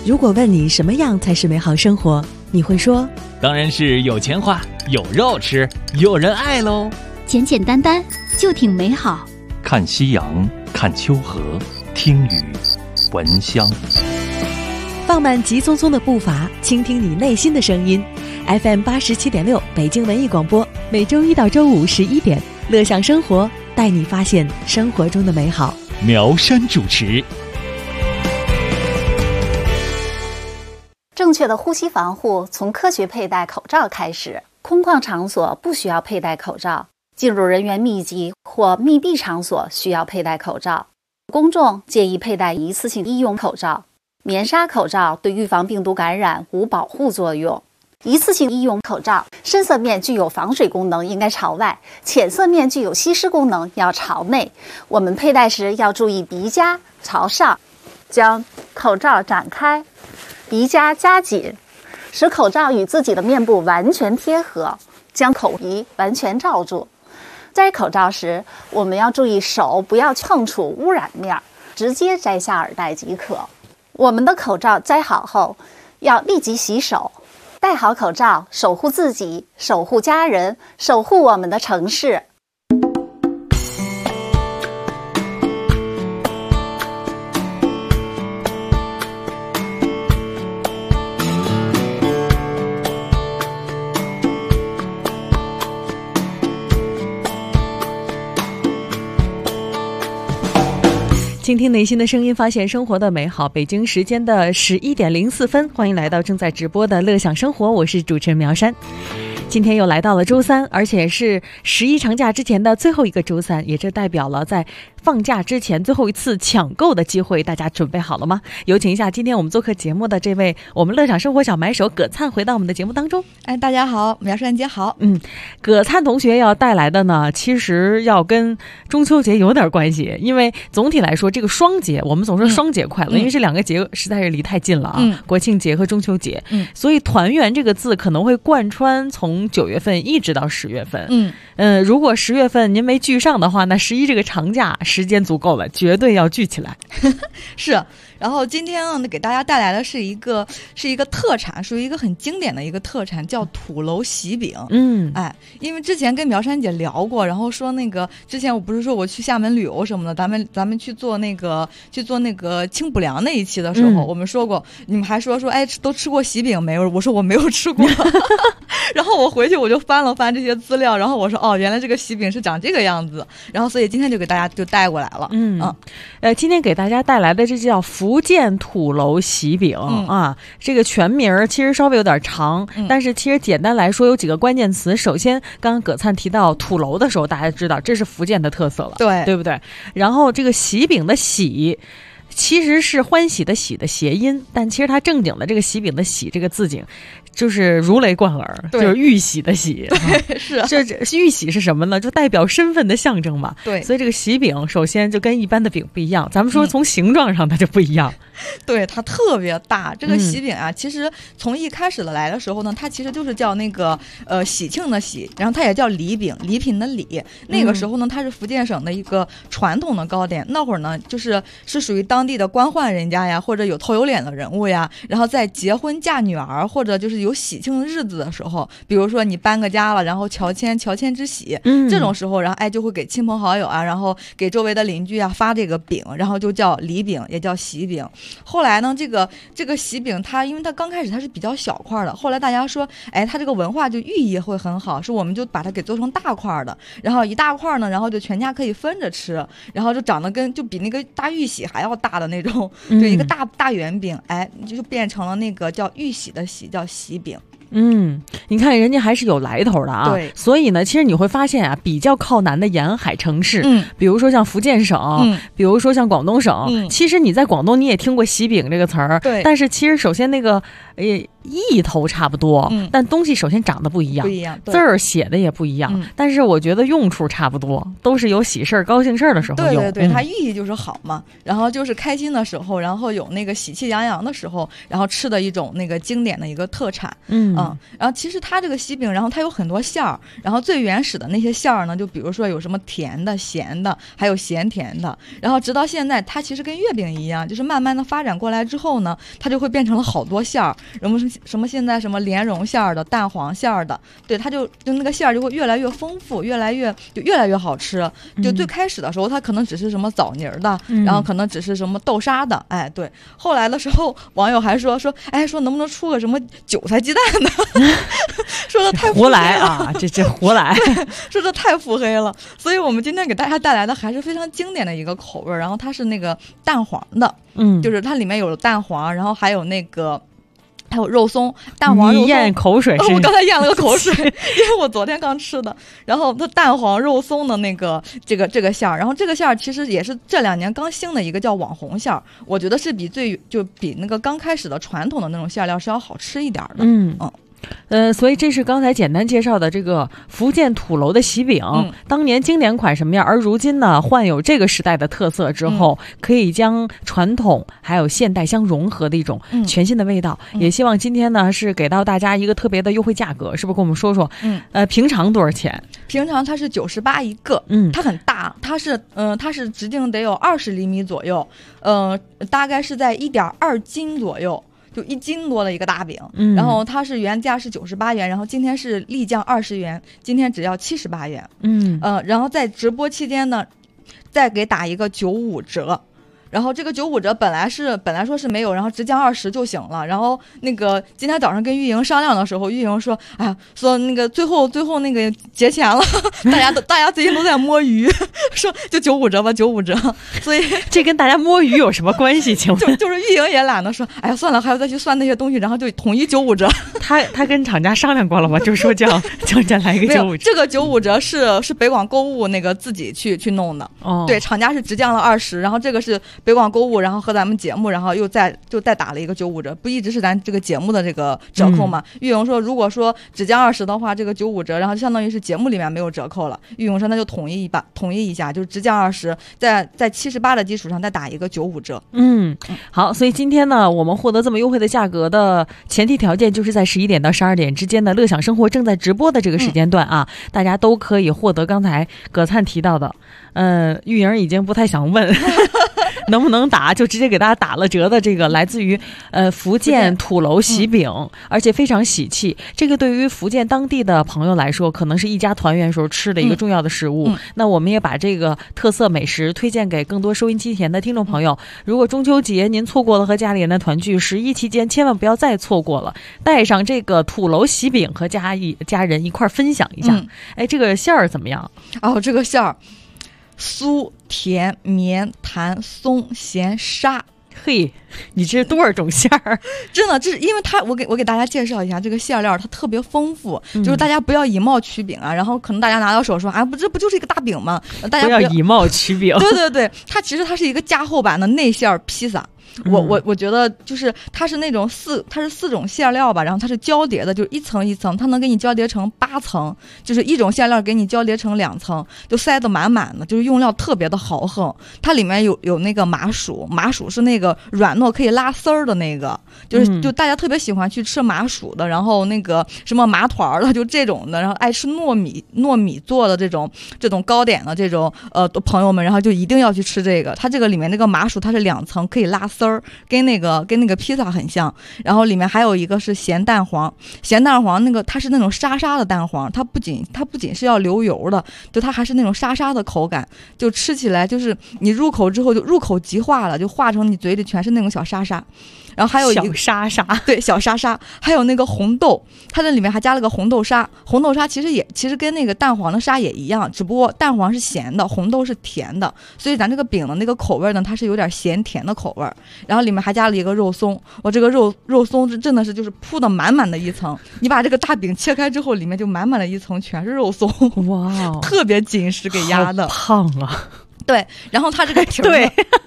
如果问你什么样才是美好生活，你会说当然是有钱花，有肉吃，有人爱喽。 简简单单就挺美好。 看夕阳，看秋河，听雨，闻香。 放慢急匆匆的步伐，倾听你内心的声音。FM 87.6北京文艺广播，每周一到周五11点，乐享生活，带你发现生活中的美好。 苗山主持。 正确的呼吸防护从科学佩戴口罩开始。空旷场所不需要佩戴口罩，进入人员密集或密闭场所需要佩戴口罩。公众建议佩戴一次性医用口罩。棉纱口罩对预防病毒感染无保护作用。一次性医用口罩深色面具有防水功能，应该朝外；浅色面具有吸湿功能，要朝内。我们佩戴时要注意鼻夹朝上，将口罩展开，鼻夹夹紧，使口罩与自己的面部完全贴合，将口鼻完全罩住。摘口罩时，我们要注意手不要碰触污染面，直接摘下耳带即可。我们的口罩摘好后，要立即洗手。戴好口罩，守护自己，守护家人，守护我们的城市。 倾听内心的声音，发现生活的美好。北京时间的11点04分，欢迎来到正在直播的乐享生活，我是主持人苗山。今天又来到了周三，而且是11长假之前的最后一个周三，也这代表了在放假之前最后一次抢购的机会，大家准备好了吗？有请一下今天我们做客节目的这位我们乐享生活小买手葛灿回到我们的节目当中。 大家好，苗山姐好。 葛灿同学要带来的呢，其实要跟中秋节有点关系，因为总体来说这个双节，我们总说双节快乐，因为这两个节实在是离太近了啊，国庆节和中秋节，所以团圆这个字可能会贯穿从9月份一直到10月份。如果10月份您没聚上的话，那11这个长假时间足够了，绝对要聚起来。 是。然后今天呢，给大家带来的是一个特产，属于一个很经典的一个特产，叫土楼喜饼。因为之前跟苗山姐聊过，然后说那个之前我不是说我去厦门旅游什么的，咱们去做那个清补凉那一期的时候，我们说过，你们还说都吃过喜饼没有？我说我没有吃过。然后我回去我就翻了翻这些资料，然后我说原来这个喜饼是长这个样子，然后所以今天就给大家就带过来了。 今天给大家带来的这叫福建土楼喜饼这个全名其实稍微有点长，但是其实简单来说有几个关键词。首先刚刚葛灿提到土楼的时候，大家知道这是福建的特色了，对不对？然后这个喜饼的喜其实是欢喜的喜的谐音，但其实它正经的这个喜饼的喜这个字景就是如雷贯耳，就是玉玺的玺。是这玉玺是什么呢？就代表身份的象征嘛。对，所以这个喜饼首先就跟一般的饼不一样，咱们说从形状上它就不一样。 对，它特别大。这个喜饼啊，其实从一开始的来的时候呢，它其实就是叫那个喜庆的喜，然后它也叫礼饼，礼品的礼。那个时候呢，它是福建省的一个传统的糕点。那会儿呢，是属于当地的官宦人家呀，或者有头有脸的人物呀，然后在结婚嫁女儿或者就是有喜庆的日子的时候，比如说你搬个家了，然后乔迁之喜，这种时候，然后就会给亲朋好友啊，然后给周围的邻居啊发这个饼，然后就叫礼饼，也叫喜饼。后来呢，这个喜饼因为它刚开始它是比较小块的，后来大家说，它这个文化就寓意会很好，说我们就把它给做成大块的，然后一大块呢，然后就全家可以分着吃，然后就长得就比那个大玉玺还要大的那种，就一个大圆饼，就变成了那个叫玉玺的玺，叫喜饼。 你看人家还是有来头的啊。对，所以呢，其实你会发现啊，比较靠南的沿海城市，比如说像福建省，比如说像广东省，其实你在广东你也听过喜饼这个词儿，对。但是其实首先那个意头差不多，但东西首先长得不一样，字儿写的也不一样，但是我觉得用处差不多，都是有喜事儿、高兴事儿的时候用。 对对对，它寓意就是好嘛，然后就是开心的时候，然后有那个喜气洋洋的时候，然后吃的一种那个经典的一个特产。然后其实它这个喜饼，然后它有很多馅儿，然后最原始的那些馅儿呢，就比如说有什么甜的、咸的，还有咸甜的，然后直到现在，它其实跟月饼一样，就是慢慢的发展过来之后呢，它就会变成了好多馅儿，什么现在什么莲蓉馅儿的、蛋黄馅儿的，对，它就那个馅儿就会越来越丰富，越来越好吃。就最开始的时候，它可能只是什么枣泥的，然后可能只是什么豆沙的，哎，对。后来的时候，网友还说，哎，说能不能出个什么韭菜鸡蛋的？说的太胡来啊，这胡来， 说的太腹黑了。所以我们今天给大家带来的还是非常经典的一个口味，然后它是那个蛋黄的，就是它里面有蛋黄，然后还有那个。还有肉松，蛋黄肉松， 你咽口水是？ 我刚才咽了个口水，因为我昨天刚吃的。然后它蛋黄肉松的那个这个馅儿，然后这个馅儿其实也是这2年刚兴的一个叫网红馅儿，我觉得是比那个刚开始的传统的那种馅料是要好吃一点的。 所以这是刚才简单介绍的这个福建土楼的喜饼，当年经典款什么样，而如今呢患有这个时代的特色之后，可以将传统还有现代相融合的一种全新的味道。也希望今天呢是给到大家一个特别的优惠价格，是不是跟我们说说？平常多少钱？平常它是98一个，它很大，它是直径得有20厘米左右，大概是在1.2斤左右。就1斤多的一个大饼，然后它是原价是98元，然后今天是立降20元，今天只要78元。然后在直播期间呢，再给打一个95折。然后这个95折本来说是没有，然后直降20就行了。然后那个今天早上跟玉莹商量的时候，玉莹说：“哎呀，说那个最后那个结钱了，大家最近都在摸鱼，说就95折吧，95折。”所以这跟大家摸鱼有什么关系？请问就是玉莹也懒得说，哎呀算了，还要再去算那些东西，然后就统一95折。 他跟厂家商量过了吗？就是说叫人来一个95折。 这个95折是北广购物那个自己去弄的。对，厂家是直降了20，然后这个是北广购物，然后和咱们节目，然后又再打了一个95折，不一直是咱这个节目的这个折扣嘛？玉莹说，如果说只降20的话，这个95折，然后相当于是节目里面没有折扣了。玉莹说那就统一一下，就是只降20，在78的基础上再打一个95折。 好，所以今天呢，我们获得这么优惠的价格的前提条件，就是在11点到12点之间的乐享生活正在直播的这个时间段啊，大家都可以获得刚才葛灿提到的。玉莹已经不太想问能不能打，就直接给大家打了折的这个来自于福建土楼喜饼，而且非常喜气。这个对于福建当地的朋友来说，可能是一家团圆时候吃的一个重要的食物。那我们也把这个特色美食推荐给更多收音机前的听众朋友。如果中秋节您错过了和家里人的团聚，11期间千万不要再错过了，带上这个土楼喜饼和家人一块分享一下。哎，这个馅儿怎么样？ 这个馅儿酥甜绵弹松咸沙。 嘿，你这是多少种馅儿？ 真的，这是因为我给大家介绍一下这个馅料，它特别丰富，就是大家不要以貌取饼啊。然后可能大家拿到手说，这不就是一个大饼吗？大家不要以貌取饼。 对，它其实是一个加厚版的内馅披萨。我觉得就是它是那种4种馅料吧，然后它是交叠的，就是一层一层，它能给你交叠成8层，就是一种馅料给你交叠成2层，就塞得满满的，就是用料特别的豪横。它里面有那个麻薯是那个软糯可以拉丝儿的那个，就大家特别喜欢去吃麻薯的，然后那个什么麻团的，就这种的，然后爱吃糯米做的这种糕点的这种朋友们，然后就一定要去吃这个。它这个里面那个麻薯它是2层可以拉丝儿，跟那个披萨很像。然后里面还有一个是咸蛋黄那个它是那种沙沙的蛋黄，它不仅是要流油的，就它还是那种沙沙的口感，就吃起来就是你入口之后就入口即化了，就化成你嘴里全是那种小沙沙。然后还有一个小沙沙， 对，小沙沙，还有那个红豆，它这里面还加了个红豆沙。红豆沙其实跟那个蛋黄的沙也一样，只不过蛋黄是咸的，红豆是甜的，所以咱这个饼的那个口味呢，它是有点咸甜的口味。然后里面还加了一个肉松，我这个肉松真的是就是铺的满满的一层，你把这个大饼切开之后，里面就满满的一层全是肉松， 哇， 特别紧实给压的， 好胖啊！ 对，然后它这个皮儿对。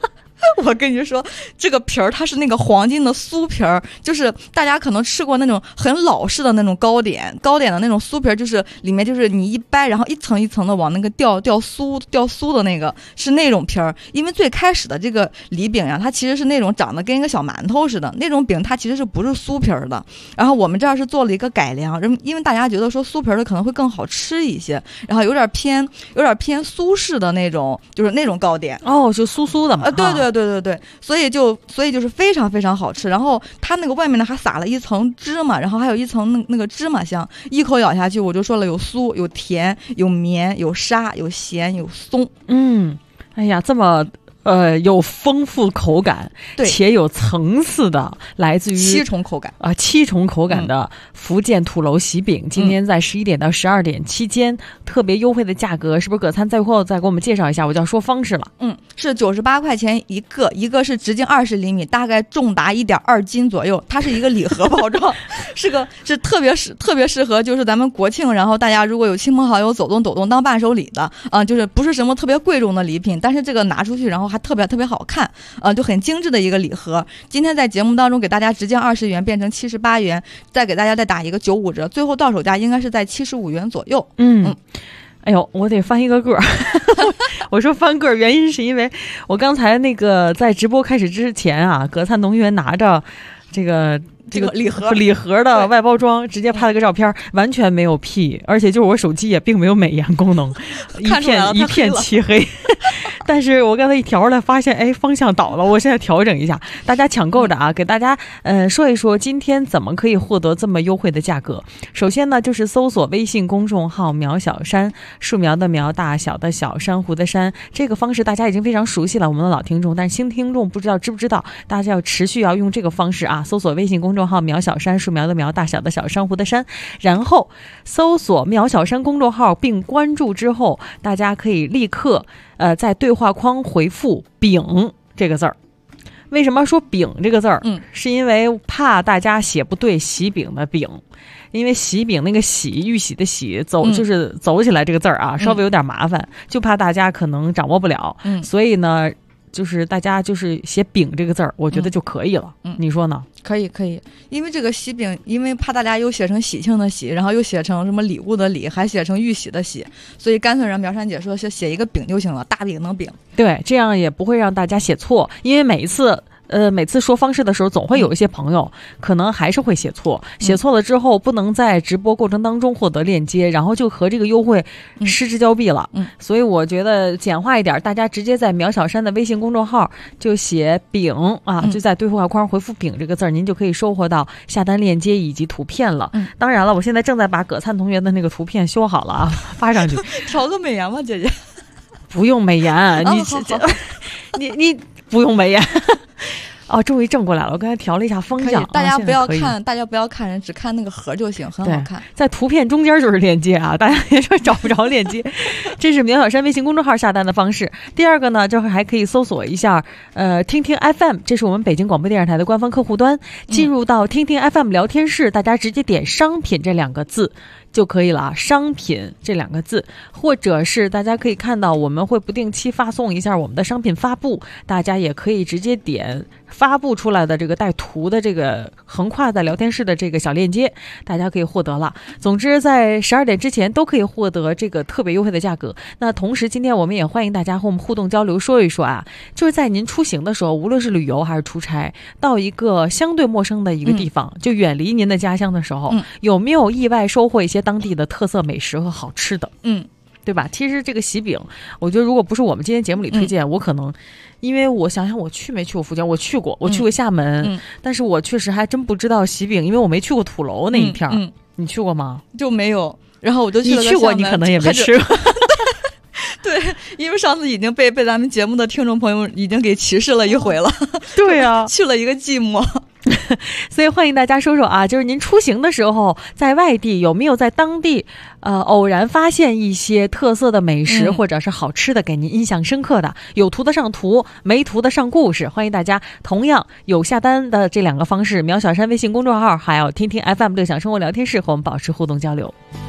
我跟你说，这个皮儿它是那个黄金的酥皮儿，就是大家可能吃过那种很老式的那种糕点的那种酥皮儿，就是里面就是你一掰，然后一层一层的往那个掉酥的那个是那种皮儿。因为最开始的这个梨饼呀，它其实是那种长得跟一个小馒头似的那种饼，它其实是不是酥皮儿的。然后我们这儿是做了一个改良，因为大家觉得说酥皮儿的可能会更好吃一些，然后有点偏苏式的那种，就是那种糕点哦，就酥酥的嘛。 对，所以就是非常非常好吃。然后它那个外面呢还撒了一层芝麻，然后还有一层那个芝麻香，一口咬下去我就说了，有酥有甜有绵有沙有咸有松。 哎呀，这么有丰富口感， 对， 且有层次的，来自于 7重口感 7重口感的福建土楼喜饼，今天在11点到12点期间特别优惠的价格，是不是葛灿最后再给我们介绍一下？我就要说方式了。 是98块钱一个是直径20厘米，大概重达1.2斤左右，它是一个礼盒包装，是特别适合就是咱们国庆，然后大家如果有亲朋好友走动当伴手礼的就是不是什么特别贵重的礼品，但是这个拿出去然后还特别好看就很精致的一个礼盒。今天在节目当中给大家直径20元变成78元，再给大家再打一个95折，最后到手价应该是在75元左右。 哎呦，我得翻一个个儿。我说翻个儿，原因是因为我刚才那个在直播开始之前啊，葛灿同学拿着这个礼盒的外包装直接拍了个照片，完全没有 P， 而且就是我手机也并没有美颜功能，一片漆黑。但是我刚才一调出来发现，哎，方向倒了，我现在调整一下，大家抢购的啊，给大家说一说今天怎么可以获得这么优惠的价格。首先呢，就是搜索微信公众号苗小山，树苗的苗，大小的小，珊瑚的珊，这个方式大家已经非常熟悉了，我们的老听众，但是新听众不知道知不知道，大家要持续要用这个方式啊，搜索微信公众号苗小山，树苗的苗，大小的小，珊瑚的珊，然后搜索苗小山公众号并关注之后，大家可以立刻在对话框回复饼这个字儿。为什么说饼这个字儿？是因为怕大家写不对喜饼的饼，因为喜饼那个喜，玉玺的喜，就是走起来这个字儿啊，稍微有点麻烦，就怕大家可能掌握不了，所以呢就是大家就是写饼这个字儿，我觉得就可以了。你说呢？ 可以，因为这个喜饼，因为怕大家又写成喜庆的喜，然后又写成什么礼物的礼，还写成玉玺的喜，所以干脆让苗珊姐说写一个饼就行了，大饼能饼。对， 这样也不会让大家写错，因为每次说方式的时候，总会有一些朋友可能还是会写错，写错了之后不能在直播过程当中获得链接，然后就和这个优惠失之交臂了。所以我觉得简化一点，大家直接在苗小山的微信公众号就写饼啊，就在对话框回复饼这个字，您就可以收获到下单链接以及图片了。当然了，我现在正在把葛灿同学的那个图片修好了啊，发上去。 调个美颜吗，姐姐？ 不用美颜，你不用美颜。哦，终于正过来了！我刚才调了一下方向， 大家不要看人，只看那个盒就行，很好看。 在图片中间就是链接啊，大家别说找不着链接。这是苗小山微信公众号下单的方式。第二个呢，就是还可以搜索一下听听 FM， 这是我们北京广播电视台的官方客户端。进入到听听 FM 聊天室，大家直接点商品这2个字就可以了啊，商品这2个字，或者是大家可以看到我们会不定期发送一下我们的商品发布，大家也可以直接点发布出来的这个带图的这个横跨在聊天室的这个小链接，大家可以获得了。总之在12点之前都可以获得这个特别优惠的价格。那同时今天我们也欢迎大家和我们互动交流，说一说啊，就是在您出行的时候，无论是旅游还是出差，到一个相对陌生的一个地方，就远离您的家乡的时候，有没有意外收获一些当地的特色美食和好吃的？对吧？其实这个喜饼，我觉得如果不是我们今天节目里推荐，我可能，因为我想想我去没去过福建，我去过厦门，但是我确实还真不知道喜饼，因为我没去过土楼那一片。你去过吗？ 就没有，然后我就去了。 你去过，你可能也没吃过。 对，因为上次已经被咱们节目的听众朋友已经给歧视了一回了。 对啊， 去了一个寂寞。 所以欢迎大家说说啊，就是您出行的时候在外地有没有在当地偶然发现一些特色的美食，或者是好吃的给您印象深刻的，有图的上图，没图的上故事。欢迎大家同样有下单的这2个方式，苗小山微信公众号还有听听 FM 乐享生活聊天室和我们保持互动交流。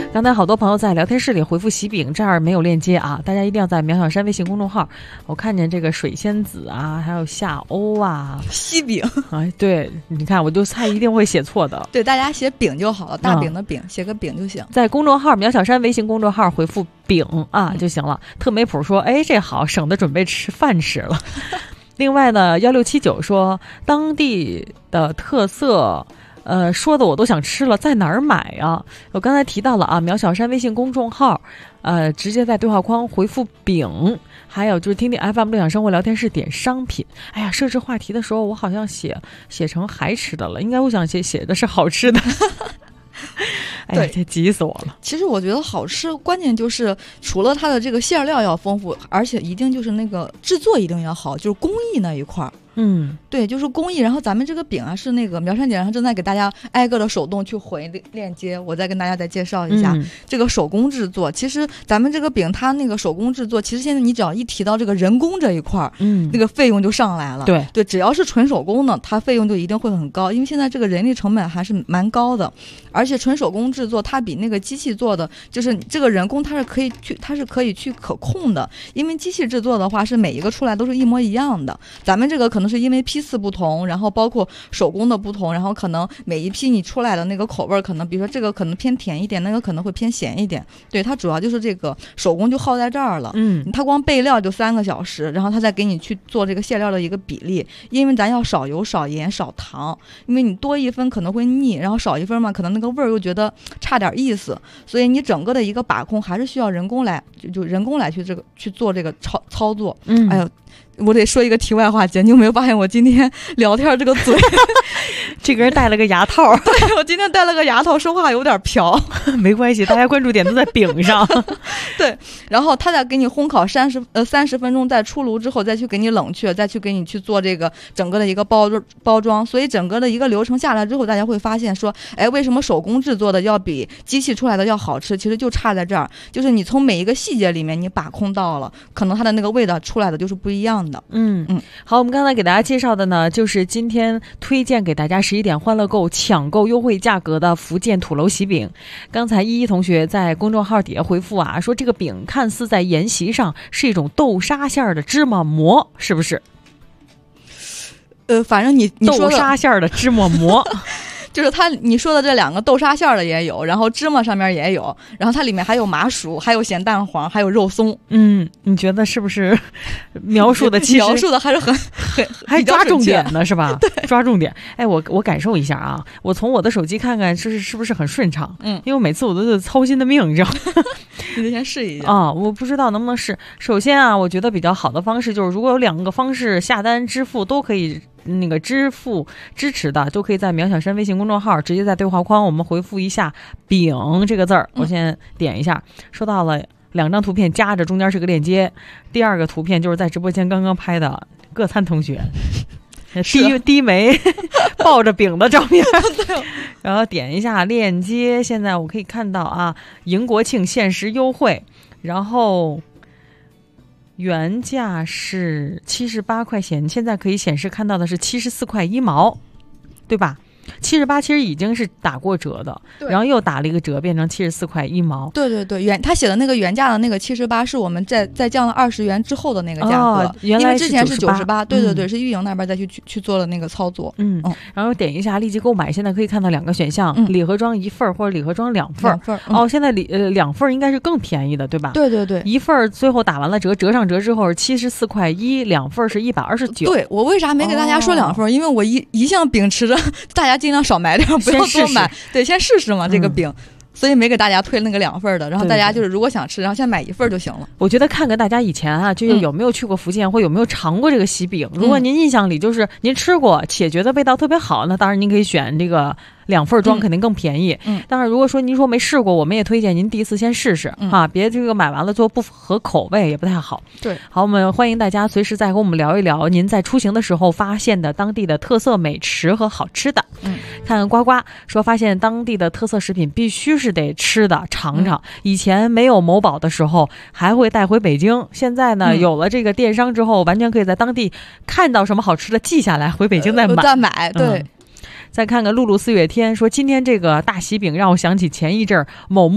刚才好多朋友在聊天室里回复喜饼，这儿没有链接啊，大家一定要在苗小山微信公众号。我看见这个水仙子啊，还有夏欧啊， 喜饼， 哎，对，你看我就猜一定会写错的。 对，大家写饼就好了，大饼的饼，写个饼就行。 在公众号苗小山微信公众号回复饼啊就行了。特美普说，哎，这好，省得准备吃饭吃了。另外呢，1679说当地的特色。说的我都想吃了，在哪儿买啊？我刚才提到了啊，苗小山微信公众号，直接在对话框回复饼，还有就是听听 FM 乐享生活聊天室点商品。哎呀，设置话题的时候我好像写成还吃的了，应该我想写的是好吃的。哎呀，这急死我了。 其实我觉得好吃，关键就是除了它的这个馅料要丰富，而且一定就是那个制作一定要好，就是工艺那一块儿。对，就是工艺。然后咱们这个饼啊，是那个苗山姐然后正在给大家挨个的手动去回链接，我再跟大家再介绍一下这个手工制作。其实咱们这个饼它那个手工制作，其实现在你只要一提到这个人工这一块儿，那个费用就上来了。对，只要是纯手工的，它费用就一定会很高，因为现在这个人力成本还是蛮高的。而且纯手工制作，它比那个机器做的，就是这个人工它是可以去可控的，因为机器制作的话是每一个出来都是一模一样的。咱们这个可能是因为批次不同，然后包括手工的不同，然后可能每一批你出来的那个口味可能比如说这个可能偏甜一点，那个可能会偏咸一点。对，它主要就是这个手工就耗在这儿了。它光备料就3个小时，然后它再给你去做这个馅料的一个比例，因为咱要少油少盐少糖，因为你多1分可能会腻，然后少1分嘛可能那个味儿又觉得差点意思，所以你整个的一个把控还是需要人工来就人工来去做这个操作。哎呦，我得说一个题外话，姐，你有没有发现我今天聊天这个嘴这个人戴了个牙套。 对，我今天戴了个牙套，说话有点瓢。 没关系，大家关注点都在饼上。 对，然后他再给你烘烤30分钟，再出炉之后再去给你冷却，再去给你去做这个整个的一个包装。所以整个的一个流程下来之后，大家会发现说，哎，为什么手工制作的要比机器出来的要好吃？其实就差在这儿，就是你从每一个细节里面你把控到了，可能它的那个味道出来的就是不一样的。 好，我们刚才给大家介绍的呢，就是今天推荐给大家11点欢乐购抢购优惠价格的福建土楼喜饼。刚才依依同学在公众号底下回复啊，说这个饼看似在沿袭上是一种豆沙馅的芝麻馍，是不是？ 反正你说豆沙馅的芝麻馍。 就是你说的这2个豆沙馅的也有，然后芝麻上面也有，然后它里面还有麻薯，还有咸蛋黄，还有肉松。 你觉得是不是描述的描述的还是很还抓重点的是吧？ 对， 抓重点。哎，我感受一下啊，我从我的手机看看是不是很顺畅。因为每次我都是操心的命，你知道吗？ 你得先试一下啊，我不知道能不能试。首先啊，我觉得比较好的方式就是，如果有2个方式下单支付都可以。那个支付支持的都可以在苗小山微信公众号直接在对话框我们回复一下饼这个字儿，我先点一下，收到了2张图片夹着，中间是个链接。第2个图片就是在直播间刚刚拍的各参同学低眉抱着饼的照片。然后点一下链接，现在我可以看到啊，迎国庆限时优惠，然后原价是78块钱，现在可以显示看到的是74块1毛，对吧？78其实已经是打过折的，然后又打了一个折，变成74块1毛。 对，他写的那个原价的那个78是我们再降了20元之后的那个价格， 原来因为之前是98。对，是运营那边再去做了那个操作。 然后点一下立即购买，现在可以看到2个选项，礼盒装1份或者礼盒装2份。现在2份应该是更便宜的，对吧？ 对， 一份最后打完了折上折之后是74块1，2份是129。 对，我为啥没给大家说2份？因为我一向秉持着大家尽量少买点，不要多买。对，先试试嘛这个饼。所以没给大家推那个2份的，然后大家就是如果想吃，然后先买1份就行了。 我觉得看看大家以前啊，就是有没有去过福建，或有没有尝过这个喜饼。如果您印象里就是您吃过且觉得味道特别好，那当然您可以选这个2份装，肯定更便宜。当然如果说您说没试过，我们也推荐您第一次先试试啊，别这个买完了做不符合口味也不太好。 对， 好，我们欢迎大家随时再和我们聊一聊您在出行的时候发现的当地的特色美食和好吃的。看看呱呱说，发现当地的特色食品必须是得吃的尝尝。以前没有某宝的时候还会带回北京，现在呢有了这个电商之后，完全可以在当地看到什么好吃的记下来，回北京再买。 对。 再看看露露4月天说，今天这个大喜饼让我想起前一阵某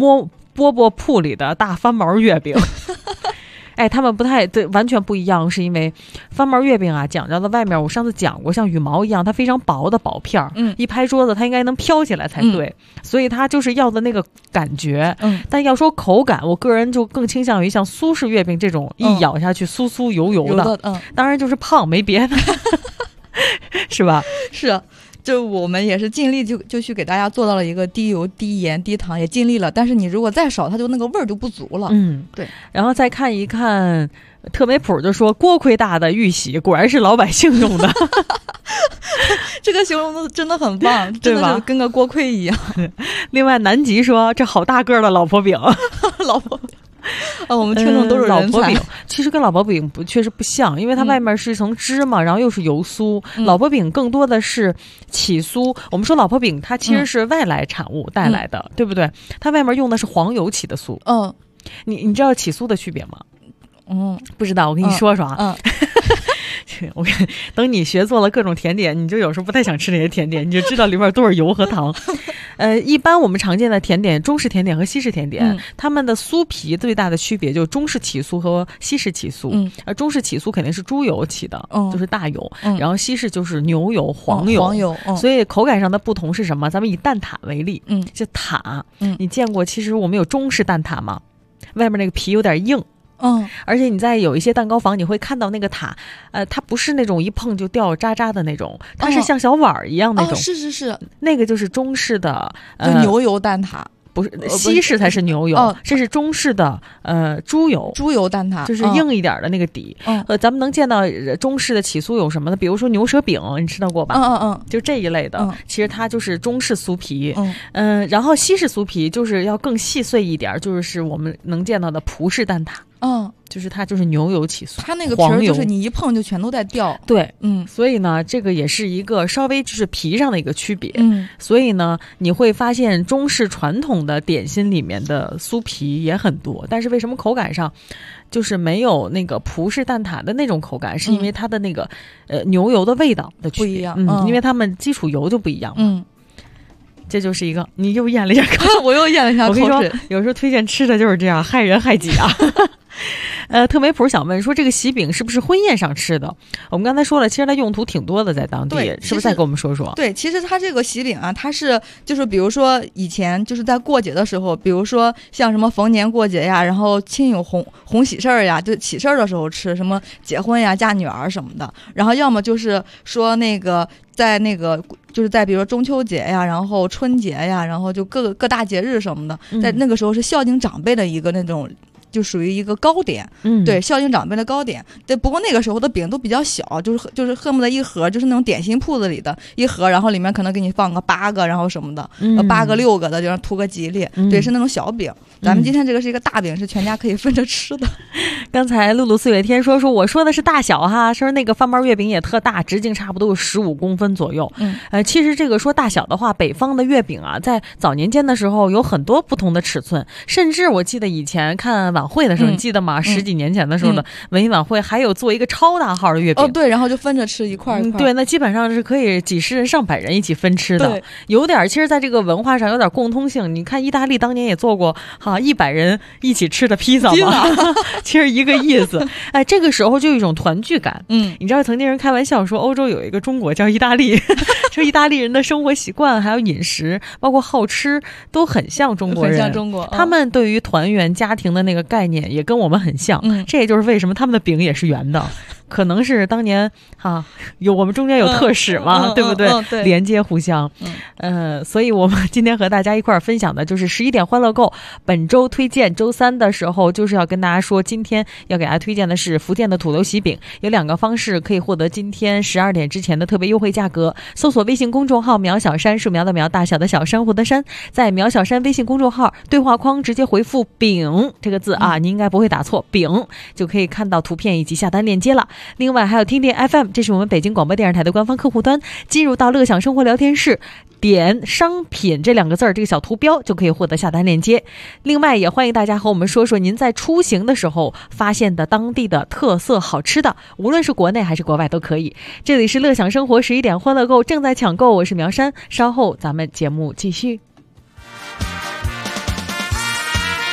饽饽铺里的大翻毛月饼。哎，他们不太对，完全不一样，是因为翻毛月饼啊，讲究的外面我上次讲过，像羽毛一样，它非常薄的薄片儿，一拍桌子它应该能飘起来才对，所以它就是要的那个感觉。但要说口感，我个人就更倾向于像苏式月饼这种一咬下去酥酥油油的，当然就是胖没别的，是吧？ 是。就我们也是尽力就去给大家做到了一个低油低盐低糖，也尽力了，但是你如果再少，它就那个味儿就不足了。对。然后再看一看特美普就说锅盔大的玉玺果然是老百姓用的。 这个形容的真的很棒，真的是跟个锅盔一样。 另外南极说这好大个的老婆饼。 老婆饼我们听众都是人才。 老婆饼其实跟老婆饼确实不像，因为它外面是一层芝麻，然后又是油酥。老婆饼更多的是起酥。我们说老婆饼它其实是外来产物带来的，对不对？它外面用的是黄油起的酥。你知道起酥的区别吗？不知道，我跟你说说啊。我等你学做了各种甜点，你就有时候不太想吃那些甜点，你就知道里面都是油和糖。一般我们常见的甜点，中式甜点和西式甜点，它们的酥皮最大的区别就是中式起酥和西式起酥。中式起酥肯定是猪油起的，就是大油，然后西式就是牛油、黄油。所以口感上的不同是什么？咱们以蛋挞为例，这塔，你见过？其实我们有中式蛋挞吗？外面那个皮有点硬。而且你在有一些蛋糕房你会看到那个塔，它不是那种一碰就掉渣渣的那种，它是像小碗一样那种。 是， 那个就是中式的就牛油蛋挞。 不是，西式才是牛油，这是中式的猪油蛋挞， 就是硬一点的那个底。咱们能见到中式的起酥有什么呢？比如说牛舌饼，你吃到过吧？就这一类的，其实它就是中式酥皮。然后西式酥皮就是要更细碎一点，就是我们能见到的葡式蛋挞。就是它就是牛油起酥， 它那个皮儿就是你一碰就全都在掉。 对，所以呢，这个也是一个稍微就是皮上的一个区别。所以呢，你会发现中式传统的点心里面的酥皮也很多，但是为什么口感上就是没有那个葡式蛋挞的那种口感？是因为它的那个牛油的味道的区别不一样。因为它们基础油就不一样。这就是一个，你又咽了一下口水， 我又咽了一下口水。 我跟你说，有时候推荐吃的就是这样，害人害己啊。特美普想问说，这个喜饼是不是婚宴上吃的？我们刚才说了，其实它用途挺多的，在当地，是不是？再给我们说说。 对，其实它这个喜饼啊，它是就是比如说以前就是在过节的时候，比如说像什么逢年过节呀，然后亲友红喜事儿呀，就喜事儿的时候吃，什么结婚呀、嫁女儿什么的。然后要么就是说那个在那个就是在比如说中秋节呀，然后春节呀，然后就各大节日什么的，在那个时候是孝敬长辈的一个那种。就属于一个糕点，对，孝敬长辈的糕点。对，不过那个时候的饼都比较小，就是恨不得一盒，就是那种点心铺子里的一盒，然后里面可能给你放个8个，然后什么的，8个6个的，就让图个吉利。对，是那种小饼。咱们今天这个是一个大饼，是全家可以分着吃的。 刚才露露四月天说我说的是大小哈，说那个翻包月饼也特大，直径差不多有15公分左右。其实这个说大小的话，北方的月饼啊，在早年间的时候有很多不同的尺寸，甚至我记得以前看晚会的时候，你记得吗？10几年前的时候的文艺晚会，还有做一个超大号的月饼。 对，然后就分着吃一块一块。 对，那基本上是可以几十人上百人一起分吃的。有点，其实在这个文化上有点共通性。你看意大利当年也做过100人一起吃的披萨嘛，其实一个意思。哎，这个时候就有一种团聚感。你知道曾经人开玩笑说欧洲有一个中国叫意大利，说意大利人的生活习惯还有饮食包括好吃都很像中国人， 很像中国。 他们对于团圆家庭的那个概念也跟我们很像。这也就是为什么他们的饼也是圆的。可能是当年我们中间有特使嘛，对不对？ 对， 连接互相。所以我们今天和大家一块儿分享的就是11点欢乐购本周推荐，周3的时候就是要跟大家说，今天要给大家推荐的是福建的土楼喜饼，有2个方式可以获得今天12点之前的特别优惠价格。搜索微信公众号苗小山，树苗的苗，大小的小，珊瑚的珊，在苗小山微信公众号对话框直接回复饼这个字啊，你应该不会打错，饼就可以看到图片以及下单链接了。另外还有听点 FM， 这是我们北京广播电视台的官方客户端，进入到乐享生活聊天室，点商品这2个字这个小图标就可以获得下单链接。另外也欢迎大家和我们说说您在出行的时候发现的当地的特色好吃的，无论是国内还是国外都可以。这里是乐享生活11点欢乐购正在抢购，我是苗山，稍后咱们节目继续。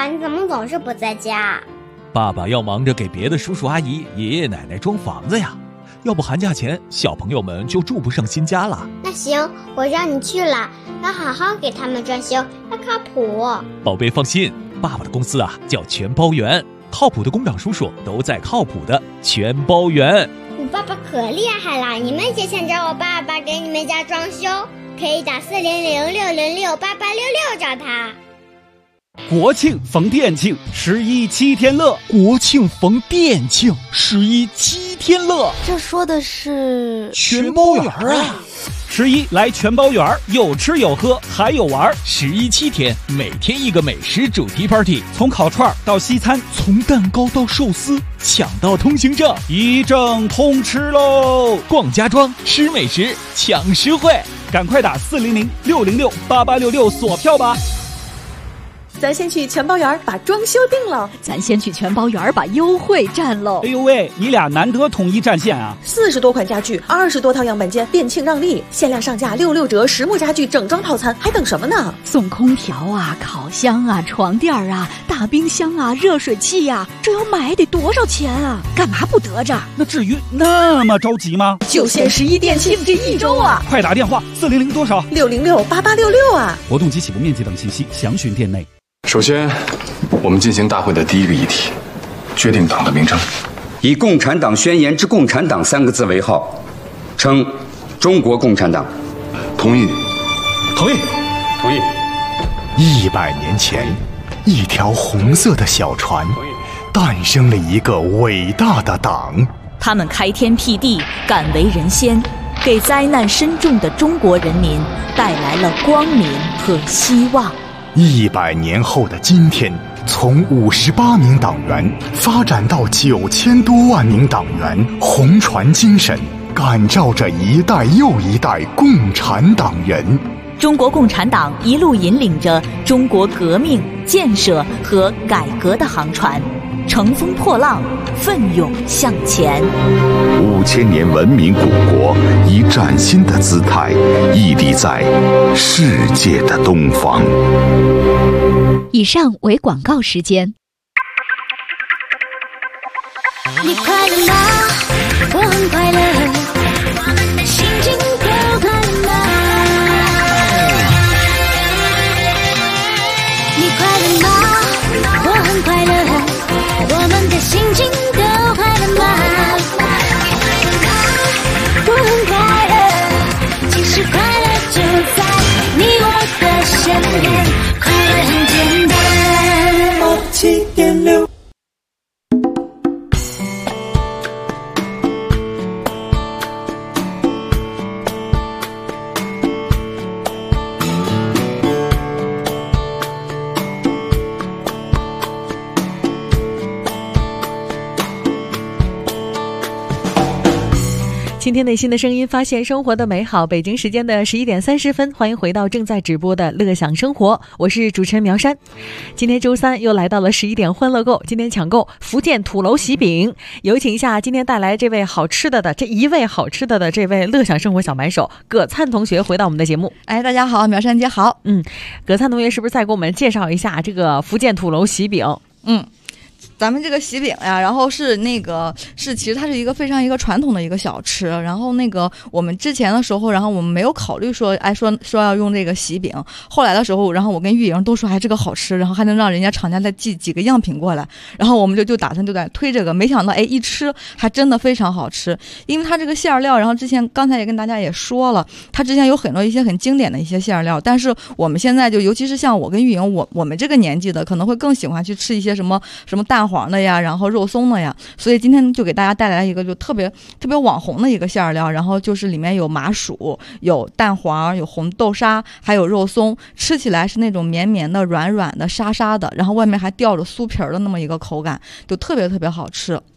爸，你怎么总是不在家？ 爸爸要忙着给别的叔叔阿姨、爷爷奶奶装房子呀，要不寒假前小朋友们就住不上新家了。 那行，我让你去了，要好好给他们装修，要靠谱。 宝贝放心，爸爸的公司啊叫全包园，靠谱的工长叔叔都在靠谱的全包园。 我爸爸可厉害了，你们也想找我爸爸给你们家装修，可以打400-606-8866找他。 国庆逢店庆，11七天乐。 国庆逢店庆，11七天乐。 这说的是全包园啊 ！11来全包园，有吃有喝还有玩。 11七天，每天一个美食主题 party， 从烤串到西餐， 从蛋糕到寿司， 抢到通行证， 一证通吃喽！ 逛家装，吃美食，抢实惠， 赶快打400-606-8866锁票吧！ 咱先去全包园把装修定了， 咱先去全包园把优惠占喽。 哎呦喂，你俩难得统一战线啊 ！40多款家具，20多套样板间，店庆让利，限量上架66折，实木家具整装套餐，还等什么呢？ 送空调啊，烤箱啊，床垫啊，大冰箱啊，热水器啊，这要买得多少钱啊？干嘛不得着？ 那至于那么着急吗？ 就限11店庆这1周啊！ 快打电话400多少 ？606-8866啊！ 活动及起步面积等信息详询店内。 首先，我们进行大会的第一个议题，决定党的名称， 以共产党宣言之共产党3个字为号，称中国共产党。 同意。 同意。同意。 100年前，一条红色的小船，诞生了一个伟大的党。 他们开天辟地，敢为人先，给灾难深重的中国人民带来了光明和希望。 100年后的今天，从58名党员发展到9000多万名党员，红船精神感召着一代又一代共产党人。 中国共产党一路引领着中国革命、建设和改革的航船，乘风破浪，奋勇向前。 5000年文明古国以崭新的姿态屹立在世界的东方。 以上为广告时间。 你快乐吗？我很快乐，我们的心情都快乐吗？你快乐吗？我很快乐，我们的心情都快乐吗？我很快乐，其实快乐就在你我的身边，快乐很简单。7.6 倾听内心的声音，发现生活的美好。北京时间的11点30分，欢迎回到正在直播的乐享生活，我是主持人苗山。今天周三又来到了11点欢乐购，今天抢购福建土楼喜饼，有请一下今天带来这位好吃的这一位好吃的这位乐享生活小买手葛灿同学回到我们的节目。 哎，大家好，苗山姐好。 葛灿同学是不是再给我们介绍一下这个福建土楼喜饼？ 咱们这个喜饼呀，然后是其实它是一个非常传统的一个小吃。然后我们之前的时候，然后我们没有考虑说要用这个喜饼。后来的时候，然后我跟玉莹都说，这个好吃，然后还能让人家厂家再寄几个样品过来。然后我们就打算在推这个，没想到一吃还真的非常好吃。因为它这个馅料，然后刚才也跟大家也说了，它之前有很多一些很经典的一些馅料，但是我们现在就尤其是像我跟玉莹，我们这个年纪的可能会更喜欢去吃一些什么蛋黄的呀，然后肉松的呀，所以今天就给大家带来一个就特别网红的一个馅料，然后就是里面有麻薯、有蛋黄、有红豆沙，还有肉松，吃起来是那种绵绵的、软软的、沙沙的，然后外面还吊着酥皮的那么一个口感，就特别好吃。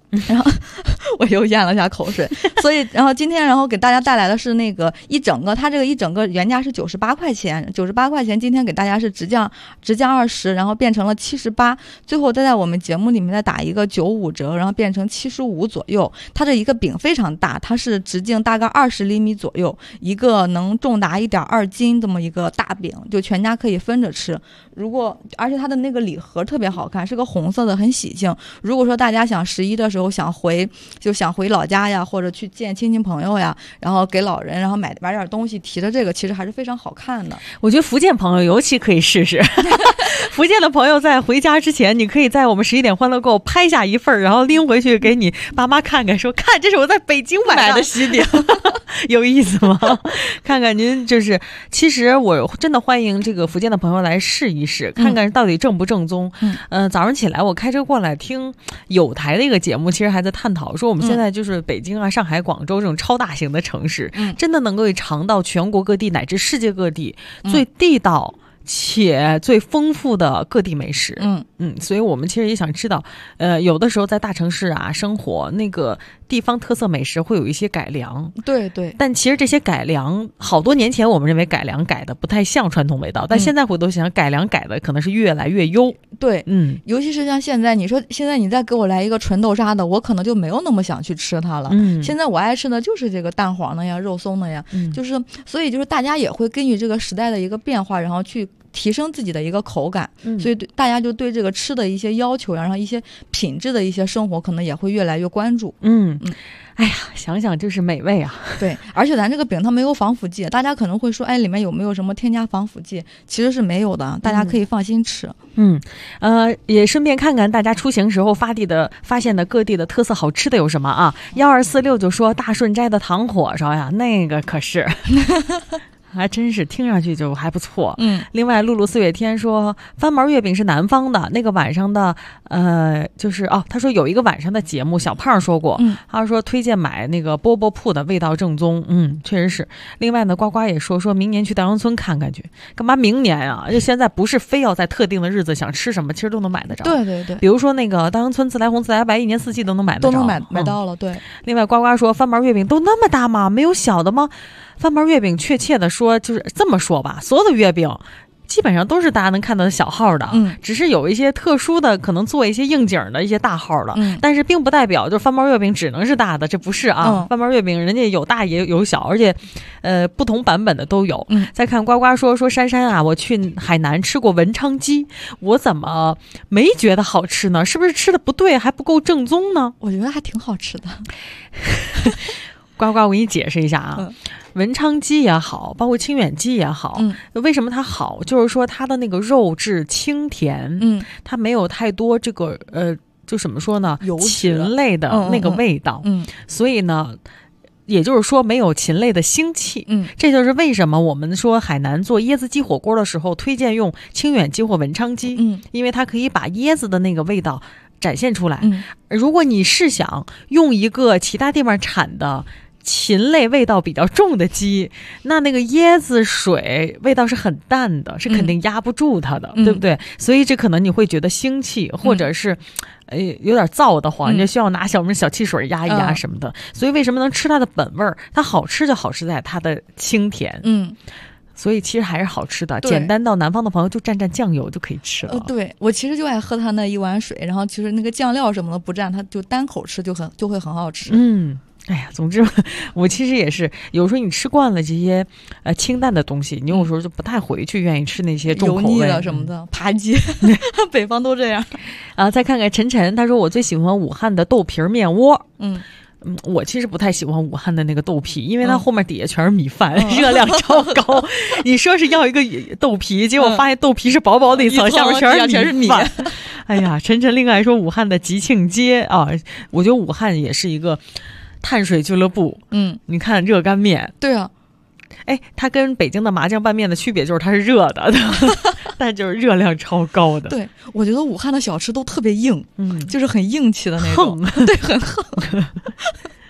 然后我又咽了下口水，所以然后今天然后给大家带来的是那个一整个，它这个一整个原价是98块钱，98块钱今天给大家是直降20，然后变成了78，最后再在我们节目里面再打一个95折，然后变成75左右。它这一个饼非常大，它是直径大概20厘米左右，一个能重达1.2斤这么一个大饼，就全家可以分着吃。而且它的那个礼盒特别好看，是个红色的，很喜庆。如果说大家想11的时候想回老家呀，或者去见亲戚朋友呀，然后给老人，然后买点东西，提着这个其实还是非常好看的。 我觉得福建朋友尤其可以试试。福建的朋友在回家之前，你可以在我们11点欢乐购拍下一份，然后拎回去给你爸妈看看，说看这是我在北京买的喜饼。有意思吗？看看您就是其实我真的欢迎这个福建的朋友来试一试，看看到底正不正宗。早上起来我开车过来听有台的一个节目，其实还在探讨说我们现在就是北京啊、上海、广州这种超大型的城市，真的能够尝到全国各地乃至世界各地最地道且最丰富的各地美食。所以我们其实也想知道，有的时候在大城市啊生活，那个地方特色美食会有一些改良。 对对。 但其实这些改良，好多年前我们认为改良改的不太像传统味道，但现在回头想改良改的可能是越来越优。 对，尤其是像现在，你说现在你再给我来一个纯豆沙的，我可能就没有那么想去吃它了。现在我爱吃的就是这个蛋黄的呀、肉松的呀，就是所以就是大家也会根据这个时代的一个变化，然后去提升自己的一个口感，所以大家就对这个吃的一些要求，然后一些品质的一些生活可能也会越来越关注。 哎呀，想想就是美味啊。 对，而且咱这个饼它没有防腐剂，大家可能会说，哎，里面有没有什么添加防腐剂？其实是没有的，大家可以放心吃。 也顺便看看大家出行时候发现的各地的特色好吃的有什么啊？1246就说大顺斋的糖火烧呀，那个可是。还真是听上去就还不错。另外露露四月天说翻毛月饼是南方的，那个晚上的就是他说有一个晚上的节目小胖说过，他说推荐买那个饽饽铺的，味道正宗。确实是。另外呢呱呱也说明年去稻香村看看去。干嘛明年啊？就现在不是非要在特定的日子想吃什么其实都能买得着。 对对对。 比如说那个稻香村自来红自来白一年四季都能买得着， 都能买到了。对。 另外呱呱说翻毛月饼都那么大吗？没有小的吗？翻毛月饼确切的说就是这么说吧，所有的月饼基本上都是大家能看到的小号的，只是有一些特殊的可能做一些应景的一些大号的，但是并不代表就是翻毛月饼只能是大的，这不是啊。翻毛月饼人家有大也有小，而且不同版本的都有。再看呱呱说珊珊啊，我去海南吃过文昌鸡，我怎么没觉得好吃呢？是不是吃的不对，还不够正宗呢？ 我觉得还挺好吃的。 呱呱我给你解释一下啊，文昌鸡也好，包括清远鸡也好，为什么它好？就是说它的那个肉质清甜，它没有太多这个就怎么说呢，禽类的那个味道，所以呢也就是说没有禽类的腥气。这就是为什么我们说海南做椰子鸡火锅的时候推荐用清远鸡或文昌鸡，因为它可以把椰子的那个味道展现出来。如果你是想用一个其他地方产的禽类味道比较重的鸡，那个椰子水味道是很淡的，是肯定压不住它的，对不对？所以这可能你会觉得腥气，或者是有点燥的慌，你就需要拿小汽水压一压什么的。所以为什么能吃它的本味儿？它好吃就好吃在它的清甜。所以其实还是好吃的，简单到南方的朋友就蘸酱油就可以吃了。 对，我其实就爱喝它那一碗水，然后其实那个酱料什么的不蘸，它就单口吃就会很好吃。 哎呀，总之我其实也是，有时候你吃惯了这些清淡的东西，你有时候就不太回去愿意吃那些重口味油腻的什么的扒鸡。北方都这样啊。再看看晨晨，他说我最喜欢武汉的豆皮面窝。我其实不太喜欢武汉的那个豆皮，因为它后面底下全是米饭，热量超高。你说是要一个豆皮，结果发现豆皮是薄薄的一层，下面全是米饭。哎呀，晨晨另外说武汉的吉庆街啊，我觉得武汉也是一个碳水俱乐部。你看热干面。 对啊。 它跟北京的麻酱拌面的区别就是它是热的，但就是热量超高的。 对，我觉得武汉的小吃都特别硬，就是很硬气的那种。对，很横。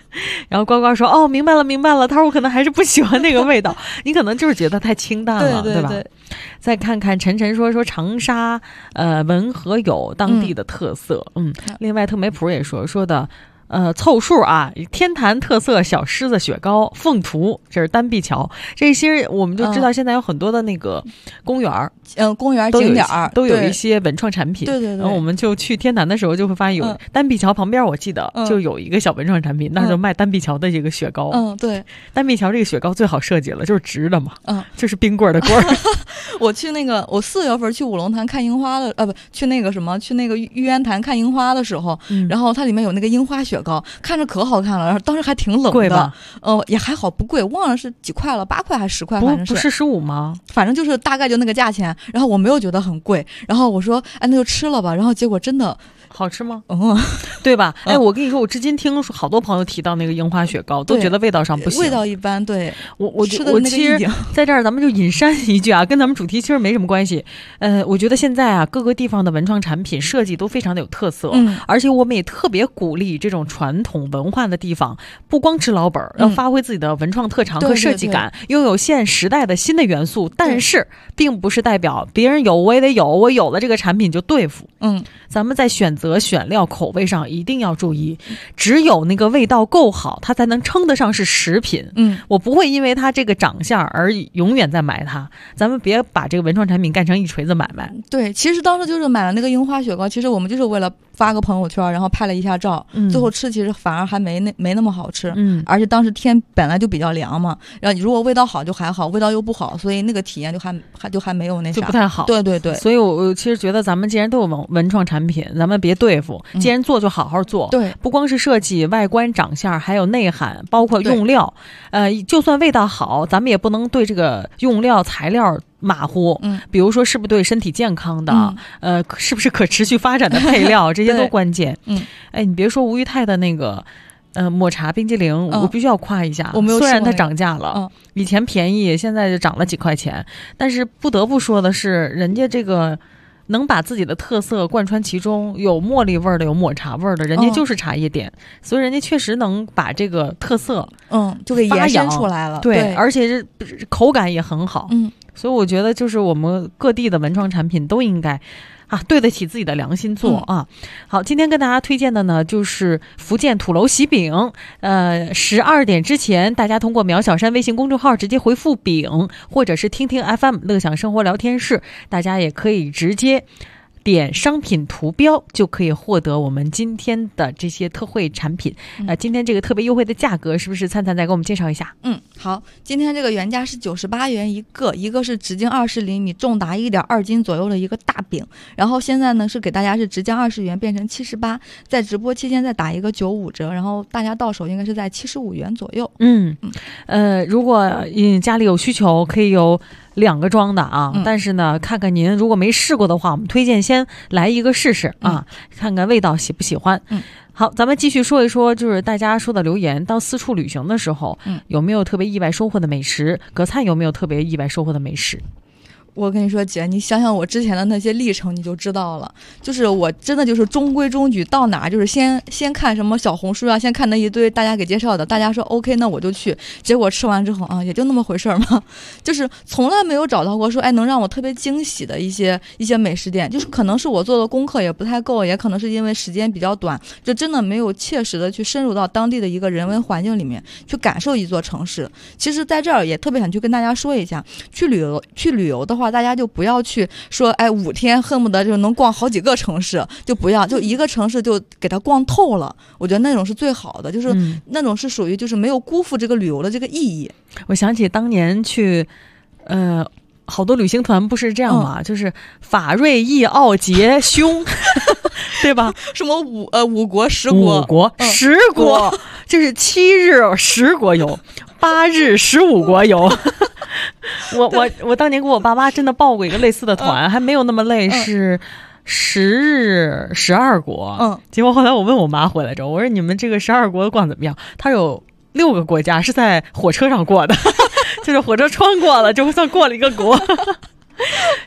然后呱呱说哦明白了，他说我可能还是不喜欢那个味道，你可能就是觉得太清淡了，对吧？再看看晨晨说长沙文和友当地的特色，另外特美普也说的凑数啊，天坛特色小狮子雪糕，凤图，这是单臂桥，这些我们就知道现在有很多的那个公园， 公园景点都有一些文创产品。对，然后我们就去天坛的时候就会发现有单臂桥旁边，我记得就有一个小文创产品，那就卖单臂桥的这个雪糕。 对， 单臂桥这个雪糕最好设计了，就是直的嘛，就是冰棍的棍儿。 我4月份去五龙潭看樱花的，去那个玉渊潭看樱花的时候，然后它里面有那个樱花雪糕，看着可好看了，然后当时还挺冷的， 贵吧？ 也还好不贵，忘了是几块了，8块还是10块，反正是不是15吗？ 反正就是大概就那个价钱，然后我没有觉得很贵，然后我说那就吃了吧，然后结果真的好吃吗？对吧？我跟你说，我至今听好多朋友提到那个樱花雪糕，都觉得味道上不行， 味道一般。对， 我其实在这儿咱们就引申一句啊，跟咱们主题其实没什么关系。我觉得现在啊，各个地方的文创产品设计都非常的有特色，而且我们也特别鼓励这种传统文化的地方，不光吃老本，要发挥自己的文创特长和设计感，拥有现时代的新的元素。但是，并不是代表别人有我也得有，我有了这个产品就对付。咱们在选择选料口味上一定要注意，只有那个味道够好，它才能称得上是食品。我不会因为它这个长相而永远在买它。咱们别把这个文创产品干成一锤子买卖。 对，其实当时就是买了那个樱花雪糕，其实我们就是为了发个朋友圈，然后拍了一下照，最后吃其实反而还没那么好吃。而且当时天本来就比较凉嘛，然后如果味道好就还好，味道又不好，所以那个体验就还没有那啥， 就不太好。 对， 所以我其实觉得咱们既然都有文创产品，咱们别对付，既然做就好好做。 对， 不光是设计外观长相，还有内涵，包括用料。就算味道好，咱们也不能对这个用料材料马虎。比如说是不是对身体健康的，是不是可持续发展的配料，这些都关键。你别说吴裕泰的那个抹茶冰激凌，我必须要夸一下。虽然它涨价了，以前便宜，现在就涨了几块钱，但是不得不说的是，人家这个能把自己的特色贯穿其中，有茉莉味的，有抹茶味的，人家就是茶叶店，所以人家确实能把这个特色就给延伸出来了。 对，而且是口感也很好。所以我觉得就是我们各地的文创产品都应该对得起自己的良心做啊。好，今天跟大家推荐的呢，就是福建土楼喜饼。12点之前，大家通过苗小山微信公众号直接回复饼，或者是听听 FM 乐享生活聊天室，大家也可以直接点商品图标，就可以获得我们今天的这些特惠产品。今天这个特别优惠的价格，是不是灿灿再给我们介绍一下？ 好，今天这个原价是98元一个是直径20厘米，重达1.2斤左右的一个大饼。然后现在呢是给大家是直降20元变成78，在直播期间再打一个95折，然后大家到手应该是在75元左右。 如果家里有需求，可以有2个装的啊，但是呢，看看您如果没试过的话，我们推荐先来一个试试啊，看看味道喜不喜欢。好，咱们继续说一说，就是大家说的留言，到四处旅行的时候，有没有特别意外收获的美食？葛灿有没有特别意外收获的美食？ 我跟你说姐，你想想我之前的那些历程你就知道了，就是我真的就是中规中矩，到哪就是先看什么小红书啊，先看那一堆大家给介绍的，大家说 OK 那我就去，结果吃完之后也就那么回事嘛，就是从来没有找到过说能让我特别惊喜的一些美食店，就是可能是我做的功课也不太够，也可能是因为时间比较短，就真的没有切实的去深入到当地的一个人文环境里面去感受一座城市。其实在这儿也特别想去跟大家说一下，去旅游的话，大家就不要去说5天恨不得就能逛好几个城市，就不要，就一个城市就给它逛透了，我觉得那种是最好的，就是那种是属于就是没有辜负这个旅游的这个意义。 我想起当年去好多旅行团不是这样吗？就是法瑞意奥捷匈对吧？ 什么5国10国 5国10国，就是7日10国游，8日15国游我当年给我爸妈真的报过一个类似的团，还没有那么累，是10日12国。结果后来我问我妈回来之后，我说你们这个12国逛怎么样？她有6个国家是在火车上过的就是火车穿过了就算过了一个国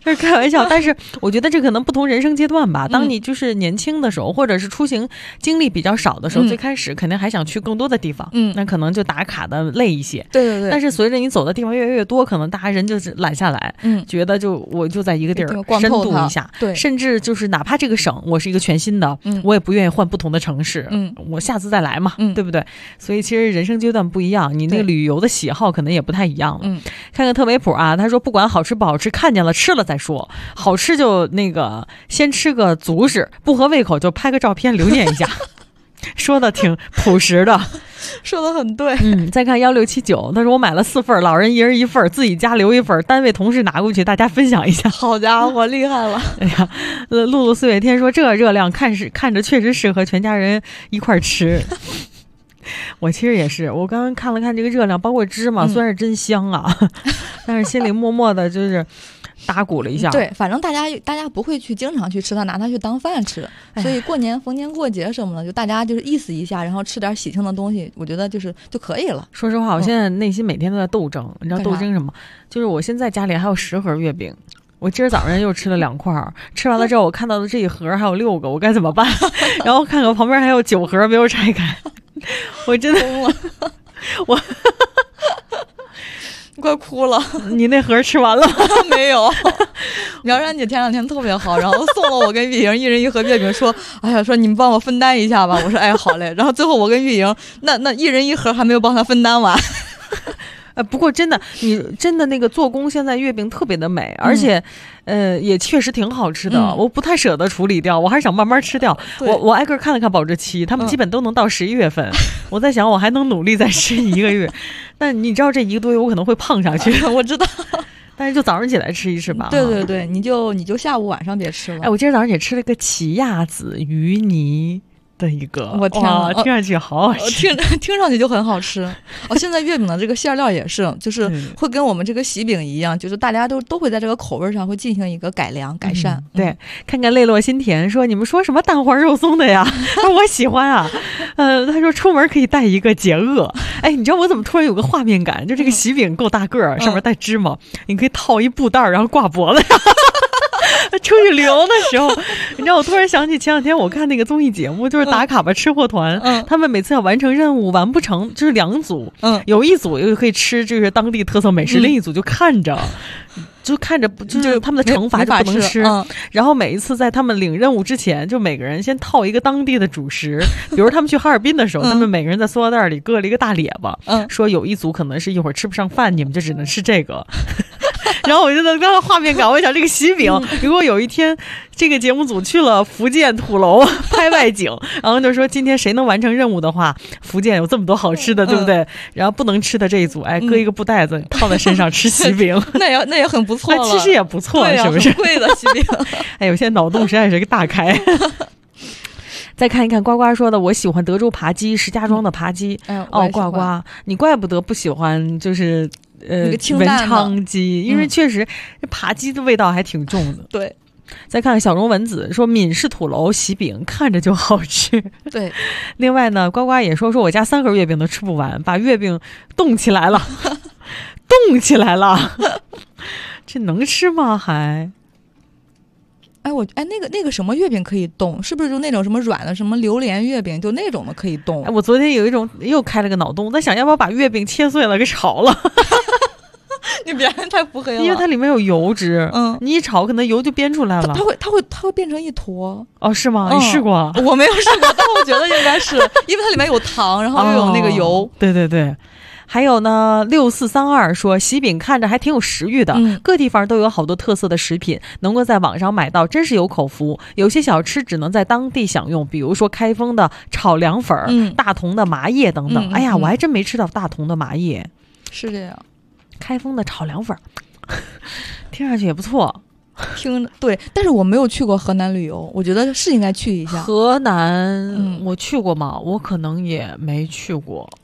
这是开玩笑，但是我觉得这可能不同人生阶段吧。当你就是年轻的时候，或者是出行经历比较少的时候，最开始肯定还想去更多的地方，那可能就打卡的累一些。 对对对。 但是随着你走的地方越来越多，可能大家人就是懒下来，觉得我就在一个地儿深度一下， 对， 甚至就是哪怕这个省我是一个全新的，我也不愿意换不同的城市，我下次再来嘛，对不对？所以其实人生阶段不一样，你那个旅游的喜好可能也不太一样了。看看特维普啊，他说不管好吃不好吃，看见了吃了再说，好吃就那个先吃个足食，不合胃口就拍个照片留念一下。说的挺朴实的， 说的很对。 再看1679，他说我买了4份，老人一人1份，自己家留1份，单位同事拿过去，大家分享一下。 好家伙，厉害了！ 哎呀，露露四月天说这热量看着确实适合全家人一块吃。我其实也是，我刚刚看了看这个热量，包括芝麻，虽然是真香啊，但是心里默默的就是打鼓了一下。 对，反正大家不会去经常去吃它，拿它去当饭吃，所以过年逢年过节什么的，就大家就是意思一下，然后吃点喜庆的东西，我觉得就可以了。 说实话，我现在内心每天都在斗争，你知道斗争什么？就是我现在家里还有10盒月饼。我今儿早上又吃了2块，吃完了之后，我看到的这一盒还有6个，我该怎么办？然后看看旁边还有9盒没有拆开，我真的疯了，我快哭了。 你那盒吃完了吗？ 没有。苗然姐前2天特别好，然后送了我跟玉莹一人1盒月饼，说哎呀，说你们帮我分担一下吧。我说哎好嘞。然后最后我跟玉莹那一人1盒还没有帮他分担完。 不过真的，你真的那个做工，现在月饼特别的美，而且，也确实挺好吃的。我不太舍得处理掉，我还是想慢慢吃掉。我挨个看了看保质期，他们基本都能到11月份。我在想，我还能努力再吃1个月。但你知道，这1个多月我可能会胖上去。 我知道。 但是就早上起来吃一吃吧。 对对对，你就下午晚上别吃了。 哎，我今天早上也吃了个奇亚籽芋泥的一个， 我天啊， 听上去好好吃， 听上去就很好吃。现在月饼的这个馅料也是，就是会跟我们这个喜饼一样，就是大家都会在这个口味上会进行一个改良改善。 对，看看泪落心田说你们说什么蛋黄肉松的呀？我喜欢啊。他说出门可以带一个解饿。哎，你知道我怎么突然有个画面感？就这个喜饼够大个儿，上面带芝麻，你可以套一布袋然后挂脖子上。出去旅游的时候，你知道我突然想起前2天我看那个综艺节目，就是打卡吧吃货团，他们每次要完成任务，完不成就是2组，有一组又可以吃就是当地特色美食，另一组就看着就是他们的惩罚就不能吃，然后每一次在他们领任务之前，就每个人先套一个当地的主食，比如他们去哈尔滨的时候，他们每个人在塑料袋里搁了一个大列巴，说有一组可能是一会儿吃不上饭，你们就只能吃这个。然后我就能看到画面感，我想这个喜饼，如果有一天这个节目组去了福建土楼拍外景，然后就说今天谁能完成任务的话，福建有这么多好吃的，对不对？然后不能吃的这一组，哎，搁一个布袋子套在身上吃喜饼， 那也很不错了， 其实也不错，是不是？ 很贵的喜饼。 哎，我现在脑洞实在是个大开。再看一看呱呱说的，我喜欢德州扒鸡，石家庄的扒鸡。呱呱，你怪不得不喜欢就是文昌鸡，因为确实扒鸡的味道还挺重的。 对。 再看看小荣文子说闽式土楼喜饼看着就好吃。 对。 另外呢，呱呱也说我家3盒月饼都吃不完，把月饼冻起来了，冻起来了，这能吃吗？还？ 那个什么月饼可以冻？是不是就那种什么软的什么榴莲月饼，就那种的可以冻？ 我昨天有一种又开了个脑洞，在想要不要把月饼切碎了给炒了。 你别太腹黑了， 因为它里面有油脂，你一炒可能油就煸出来了。 它会变成一坨。 哦，是吗？你试过？ 我没有试过，但我觉得应该是，因为它里面有糖，然后又有那个油。 对对对。还有呢，6432说喜饼看着还挺有食欲的，各地方都有好多特色的食品，能够在网上买到，真是有口福。有些小吃只能在当地享用，比如说开封的炒凉粉、大同的麻叶等等。哎呀，我还真没吃到大同的麻叶。 是这样， 开封的炒凉粉，听上去也不错。 对，但是我没有去过河南旅游，我觉得是应该去一下。 河南，我去过吗？我可能也没去过。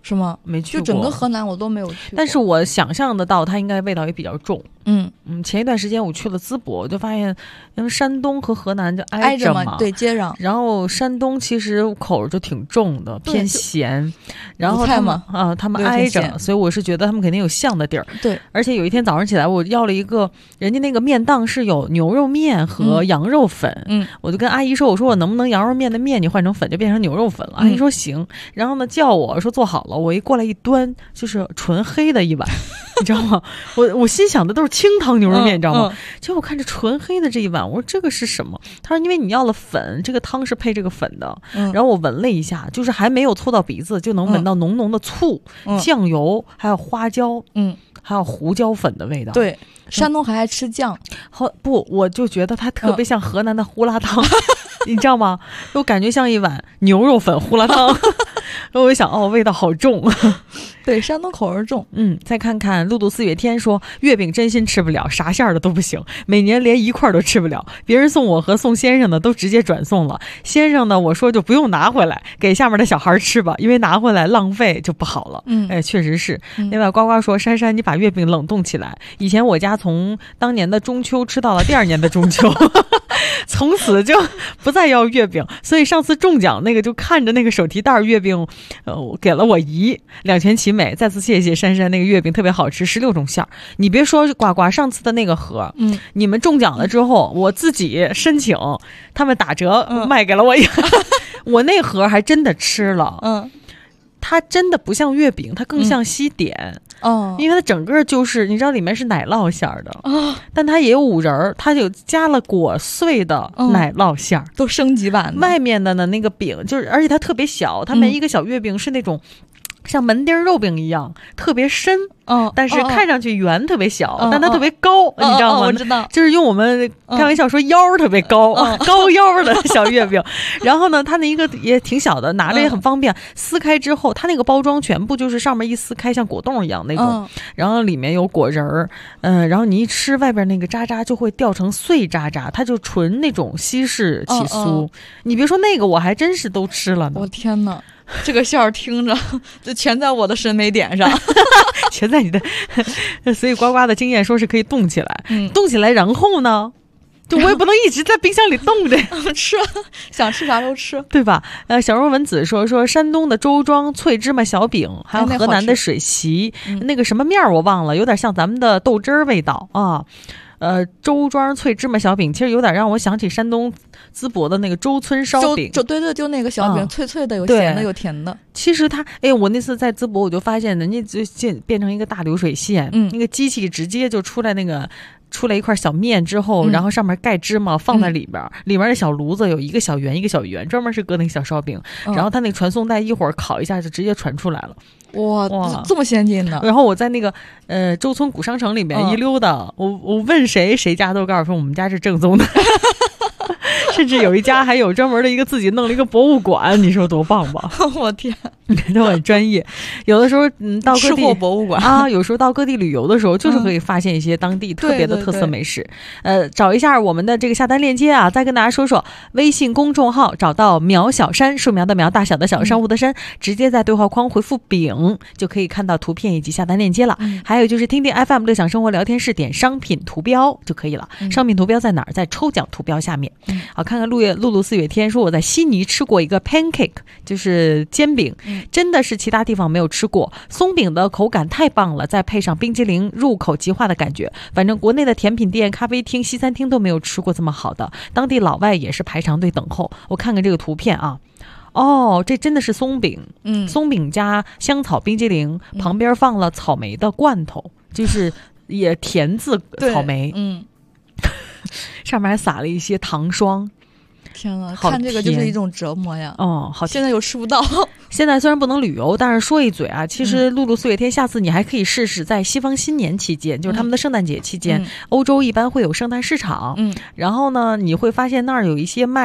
是吗？ 没去过， 就整个河南我都没有去过。 但是我想象得到，它应该味道也比较重。前一段时间我去了淄博，我就发现，因为山东和河南就挨着嘛， 对，接壤。 然后山东其实口就挺重的，偏咸。然后他们挨着，所以我是觉得他们肯定有像的地儿。 对， 而且有一天早上起来，我要了一个人家那个面档是有牛肉面和羊肉粉，我就跟阿姨说，我说我能不能羊肉面的面你换成粉就变成牛肉粉了？阿姨说行。然后呢叫我说做好了，我一过来一端就是纯黑的一碗。你知道吗？我心想的都是清汤牛肉面，你知道吗？结果我看着纯黑的这一碗，我说这个是什么？他说因为你要了粉，这个汤是配这个粉的。然后我闻了一下，就是还没有凑到鼻子，就能闻到浓浓的醋、酱油，还有花椒，还有胡椒粉的味道。 对，山东还爱吃酱。 不，我就觉得它特别像河南的胡辣汤，你知道吗？我感觉像一碗牛肉粉胡辣汤。然后我就想，味道好重。 对，山东口味重。 再看看陆渡四月天说，月饼真心吃不了，啥馅儿的都不行，每年连一块都吃不了。别人送我和送先生的都直接转送了，先生呢，我说就不用拿回来，给下面的小孩吃吧，因为拿回来浪费就不好了。确实是。另外呱呱说，珊珊你把月饼冷冻起来，以前我家从当年的中秋吃到了第2年的中秋。从此就不再要月饼，所以上次中奖那个就看着那个手提袋月饼，我给了我姨，两全其美。再次谢谢珊珊，那个月饼特别好吃，16种馅儿。你别说呱呱，上次的那个盒，你们中奖了之后，我自己申请，他们打折卖给了我一个，我那盒还真的吃了。它真的不像月饼，它更像西点。因为它整个就是你知道里面是奶酪馅儿的，但它也有五仁儿，它就加了裹碎的奶酪馅儿， 都升级版的。 外面的呢那个饼就是，而且它特别小，它每一个小月饼是那种像门钉肉饼一样特别深，但是看上去圆特别小，但它特别高，你知道吗？ 我知道， 就是用我们开玩笑说腰特别高，高腰的小月饼。然后呢，它那一个也挺小的，拿着也很方便。撕开之后，它那个包装全部就是上面一撕开像果冻一样那种，然后里面有果仁儿，然后你一吃外边那个渣渣就会掉成碎渣渣，它就纯那种西式起酥。你别说那个，我还真是都吃了呢。 我天哪！这个馅儿听着就全在我的审美点上， 全在你的，所以呱呱的经验说是可以冻起来，冻起来，然后呢，就我也不能一直在冰箱里冻着吃，想吃啥都吃， 对吧？小若文子说山东的周庄脆芝麻小饼，还有河南的水席，那个什么面我忘了，有点像咱们的豆汁儿味道啊。周庄脆芝麻小饼其实有点让我想起山东淄博的那个周村烧饼， 对，就那个小饼，脆脆的，有咸的有甜的。 其实它，我那次在淄博我就发现人家就变成一个大流水线，那个机器直接就出来一块小面之后，然后上面盖芝麻放在里边，里面的小炉子有一个小圆一个小圆，专门是搁那个小烧饼，然后它那个传送带一会儿烤一下就直接传出来了。 哇，这么先进呢！ 然后我在那个周村古商城里面一溜达，我问谁家都告诉说我们家是正宗的。甚至有一家还有专门的一个自己弄了一个博物馆，你说多棒吧？ 我天， 都很专业。有的时候到各地吃货博物馆啊，有时候到各地旅游的时候，就是可以发现一些当地特别的特色美食。找一下我们的这个下单链接啊，再跟大家说说微信公众号，找到苗小山，树苗的苗，大小的小，商户的山，直接在对话框回复饼就可以看到图片以及下单链接了。还有就是听听 FM 乐享生活聊天室，点商品图标就可以了。商品图标在哪儿？在抽奖图标下面。好，看看露露四月天说我在悉尼吃过一个 pancake， 就是煎饼，真的是其他地方没有吃过，松饼的口感太棒了，再配上冰激凌，入口即化的感觉。反正国内的甜品店、咖啡厅、西餐厅都没有吃过这么好的，当地老外也是排长队等候。我看看这个图片啊，这真的是松饼，松饼加香草冰激凌，旁边放了草莓的罐头，就是也甜字草莓，上面还撒了一些糖霜。 天啊，看这个就是一种折磨呀！ 好， 现在又吃不到。 现在虽然不能旅游，但是说一嘴啊，其实露露四月天，下次你还可以试试在西方新年期间，就是他们的圣诞节期间，欧洲一般会有圣诞市场，然后呢，你会发现那儿有一些卖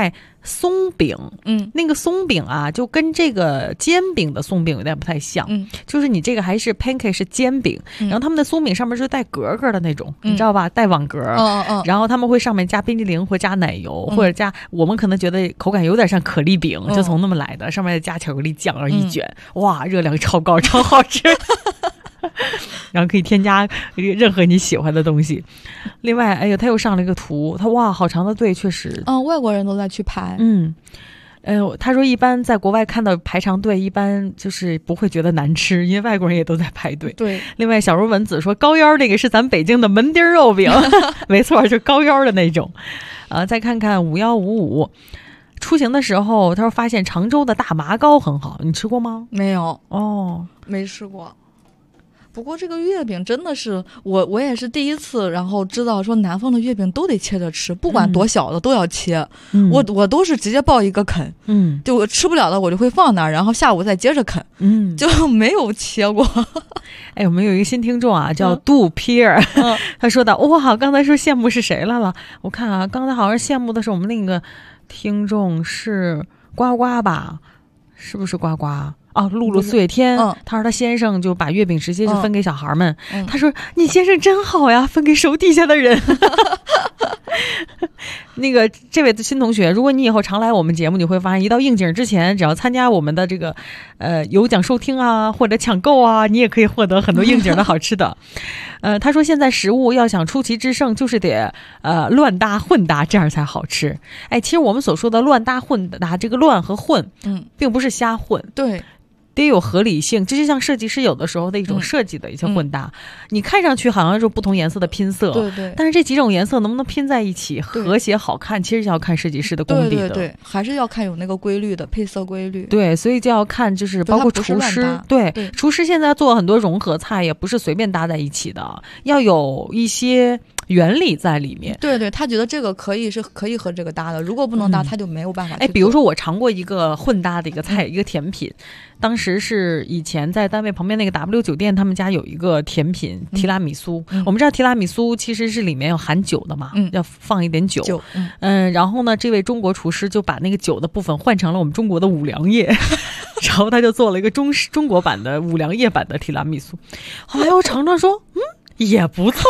松饼，那个松饼啊，就跟这个煎饼的松饼有点不太像，就是你这个还是 pancake 是煎饼，然后他们的松饼上面是带格格的那种，你知道吧？带网格，然后他们会上面加冰淇淋或加奶油，或者加我们可能觉得口感有点像可丽饼，就从那么来的，上面加巧克力酱，然后一卷，哇，热量超高，超好吃。然后可以添加任何你喜欢的东西。另外，哎呀，他又上了一个图，他哇，好长的队，确实， 外国人都在去排， 他说一般在国外看到排长队，一般就是不会觉得难吃，因为外国人也都在排队。 对。 另外，小茹文子说高腰那个是咱北京的门钉肉饼，没错，就是高腰的那种。再看看5155。出行的时候，他说发现常州的大麻糕很好，你吃过吗？ 没有没吃过。不过这个月饼真的是我也是第一次，然后知道说南方的月饼都得切着吃，不管多小的都要切。我都是直接抱一个啃，就我吃不了的我就会放那儿，然后下午再接着啃，就没有切过。 哎，我们有一个新听众啊，叫杜皮尔，他说的哇，刚才说羡慕是谁来了？我看啊，刚才好像羡慕的是我们另一个听众是呱呱吧？是不是呱呱？露露四月天，他说他先生就把月饼直接就分给小孩们，他说你先生真好呀，分给手底下的人。那个这位新同学，如果你以后常来我们节目，你会发现一到应景之前，只要参加我们的这个有奖收听啊或者抢购啊，你也可以获得很多应景的好吃的。他说现在食物要想出奇制胜，就是得乱搭混搭，这样才好吃。哎，其实我们所说的乱搭混搭，这个乱和混并不是瞎混， 对， 得有合理性，这就像设计师有的时候的一种设计的一些混搭，你看上去好像是不同颜色的拼色， 对， 但是这几种颜色能不能拼在一起和谐好看，其实要看设计师的功底的， 对，还是要看有那个规律的配色规律， 对，所以就要看就是包括厨师，对，厨师现在做很多融合菜也不是随便搭在一起的，要有一些原理在里面。 对，他觉得这个可以和这个搭的，如果不能搭，他就没有办法。 比如说我尝过一个混搭的一个菜，一个甜品，当时是以前在单位旁边那个 W 酒店，他们家有一个甜品提拉米苏。我们知道提拉米苏其实是里面有含酒的嘛，要放一点酒。然后呢，这位中国厨师就把那个酒的部分换成了我们中国的五粮液，然后他就做了一个中国版的五粮液版的提拉米苏。后来我尝尝说，也不错。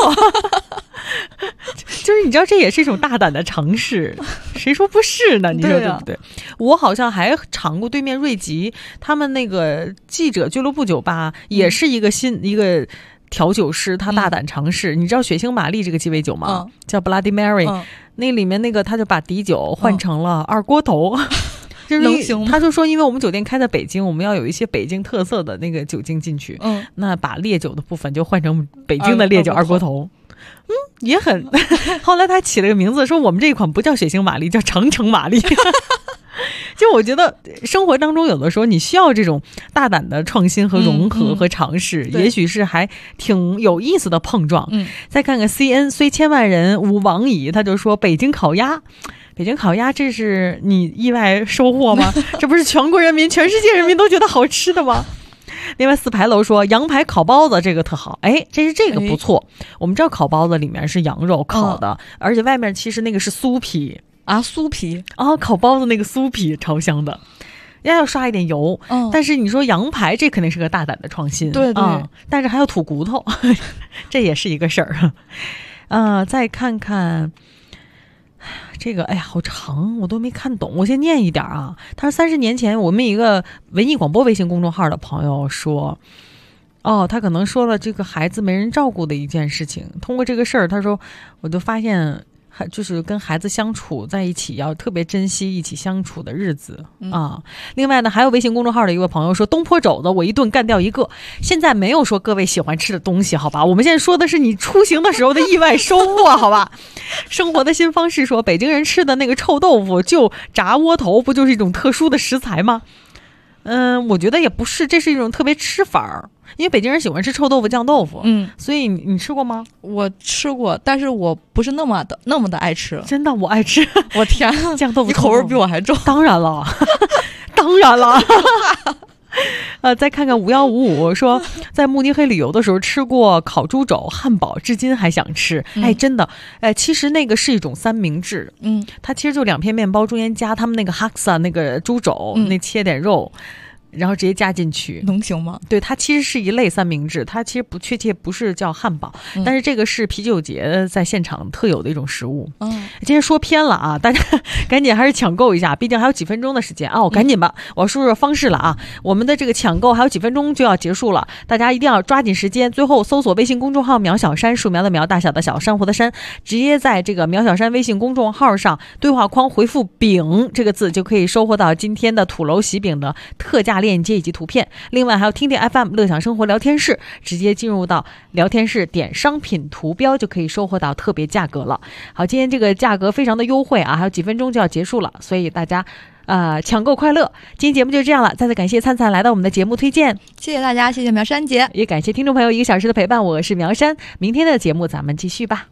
就是你知道这也是一种大胆的尝试，谁说不是呢？你说对不对？我好像还尝过对面瑞吉他们那个记者俱乐部酒吧，也是一个一个调酒师，他大胆尝试。你知道血腥玛丽这个鸡尾酒吗？叫 Bloody Mary，那里面那个他就把底酒换成了二锅头。就是他就说因为我们酒店开在北京，我们要有一些北京特色的那个酒精进去，那把烈酒的部分就换成北京的烈酒二锅头。也很后来他起了个名字说我们这一款不叫血腥玛丽，叫长城玛丽。就我觉得生活当中有的时候你需要这种大胆的创新和融合和尝试，也许是还挺有意思的碰撞。再看看 CN 虽千万人无往矣，他就说北京烤鸭，这是你意外收获吗？这不是全国人民全世界人民都觉得好吃的吗？另外四牌楼说羊排烤包子这个特好，这个不错。我们知道烤包子里面是羊肉烤的，而且外面其实那个是酥皮啊，酥皮烤包子那个酥皮超香的，要刷一点油。但是你说羊排这肯定是个大胆的创新， 对， 但是还要吐骨头，这也是一个事儿。再看看这个，好长，我都没看懂。我先念一点啊。他说30年前，我们一个文艺广播微信公众号的朋友说，他可能说了这个孩子没人照顾的一件事情。通过这个事儿，他说我就发现，就是跟孩子相处在一起要特别珍惜一起相处的日子啊。另外呢，还有微信公众号的一位朋友说，东坡肘子我一顿干掉一个。现在没有说各位喜欢吃的东西，好吧？我们现在说的是你出行的时候的意外收获，好吧？生活的新方式说，北京人吃的那个臭豆腐就炸窝头，不就是一种特殊的食材吗？我觉得也不是，这是一种特别吃法儿。因为北京人喜欢吃臭豆腐酱豆腐，所以你吃过吗？ 我吃过，但是我不是那么的爱吃。 真的，我爱吃。 我天， 酱豆腐你口味比我还重。 当然了，当然了。 再看看5155说，在慕尼黑旅游的时候吃过烤猪肘、汉堡，至今还想吃。真的，其实那个是一种三明治，它其实就2片面包，中间加他们那个哈萨那个猪肘，那切点肉。然后直接加进去， 能行吗？ 对，它其实是一类三明治，它其实不确切不是叫汉堡，但是这个是啤酒节在现场特有的一种食物。今天说偏了啊，大家赶紧还是抢购一下，毕竟还有几分钟的时间啊！赶紧吧，我要说说方式了啊！我们的这个抢购还有几分钟就要结束了，大家一定要抓紧时间。最后搜索微信公众号“苗小山”，树苗的苗，大小的小，珊瑚的珊，直接在这个苗小山微信公众号上对话框回复“饼”这个字，就可以收获到今天的土楼喜饼的特价链接以及图片。另外还有听点 FM 乐享生活聊天室，直接进入到聊天室点商品图标就可以收获到特别价格了。好，今天这个价格非常的优惠啊，还有几分钟就要结束了，所以大家抢购快乐。今天节目就这样了，再次感谢灿灿来到我们的节目推荐， 谢谢大家，谢谢苗山姐， 也感谢听众朋友1个小时的陪伴，我是苗山，明天的节目咱们继续吧。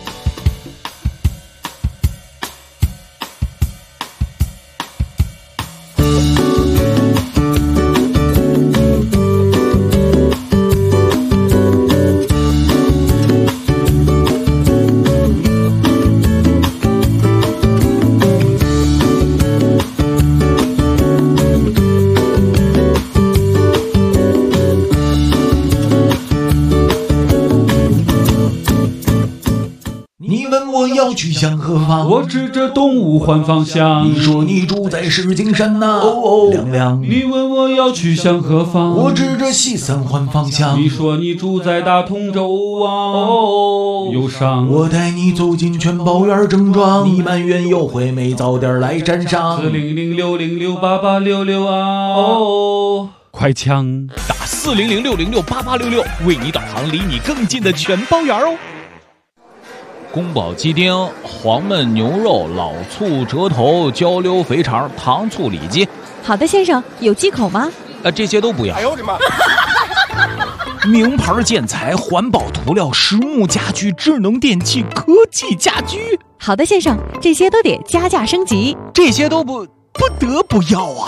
要去向何方？ 我指着东吴换方向。 你说你住在石景山呐，亮亮。 你问我要去向何方？ 我指着西三环方向。 你说你住在大同州啊，忧伤。 我带你走进全宝园正庄，你埋怨有惠美，早点来沾上。 400-606-8866啊，快抢打400-606-8866，为你导航离你更近的全宝园哦。宫保鸡丁、黄焖牛肉、老醋折头、焦溜肥肠、糖醋里脊。 好的，先生，有忌口吗？ 这些都不要。 哎呦我的妈！ 名牌建材、环保涂料、实木家具、智能电器、科技家居。 好的，先生，这些都得加价升级。 这些都不得不要啊！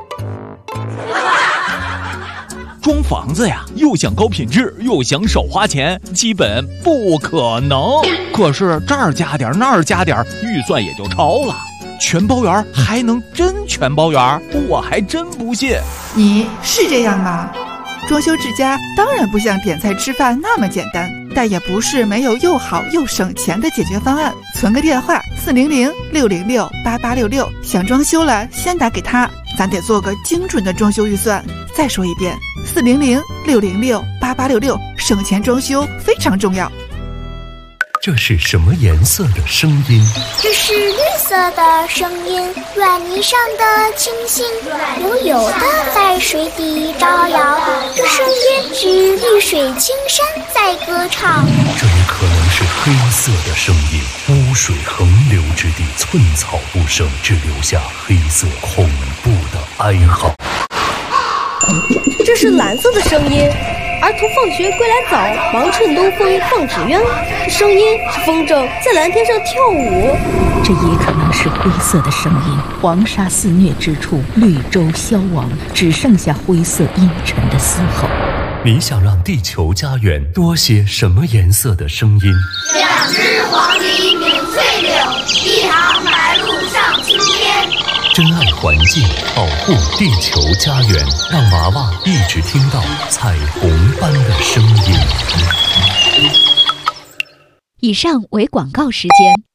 装房子呀，又想高品质，又想少花钱，基本不可能。可是这儿加点，那儿加点，预算也就超了。全包圆还能真全包圆？我还真不信。 你是这样吗？装修之家当然不像点菜吃饭那么简单，但也不是没有又好又省钱的解决方案。存个电话400-606-8866，想装修了先打给他，咱得做个精准的装修预算。再说一遍，400-606-8866，省钱装修非常重要。 这是什么颜色的声音？ 这是绿色的声音，软泥上的星星悠悠的在水底招摇，这声音是绿水青山在歌唱。 这也可能是黑色的声音，污水横流之地，寸草不生，只留下黑色恐怖的哀嚎。 这是蓝色的声音，儿童放学归来早，忙趁东风放纸鸢。声音是风筝在蓝天上跳舞。 这也可能是灰色的声音，黄沙肆虐之处，绿洲消亡，只剩下灰色阴沉的嘶吼。 你想让地球家园多些什么颜色的声音 ？2只黄鹂鸣翠柳，1行白鹭上青天。 珍爱环境，保护地球家园，让娃娃一直听到彩虹般的声音。 以上为广告时间。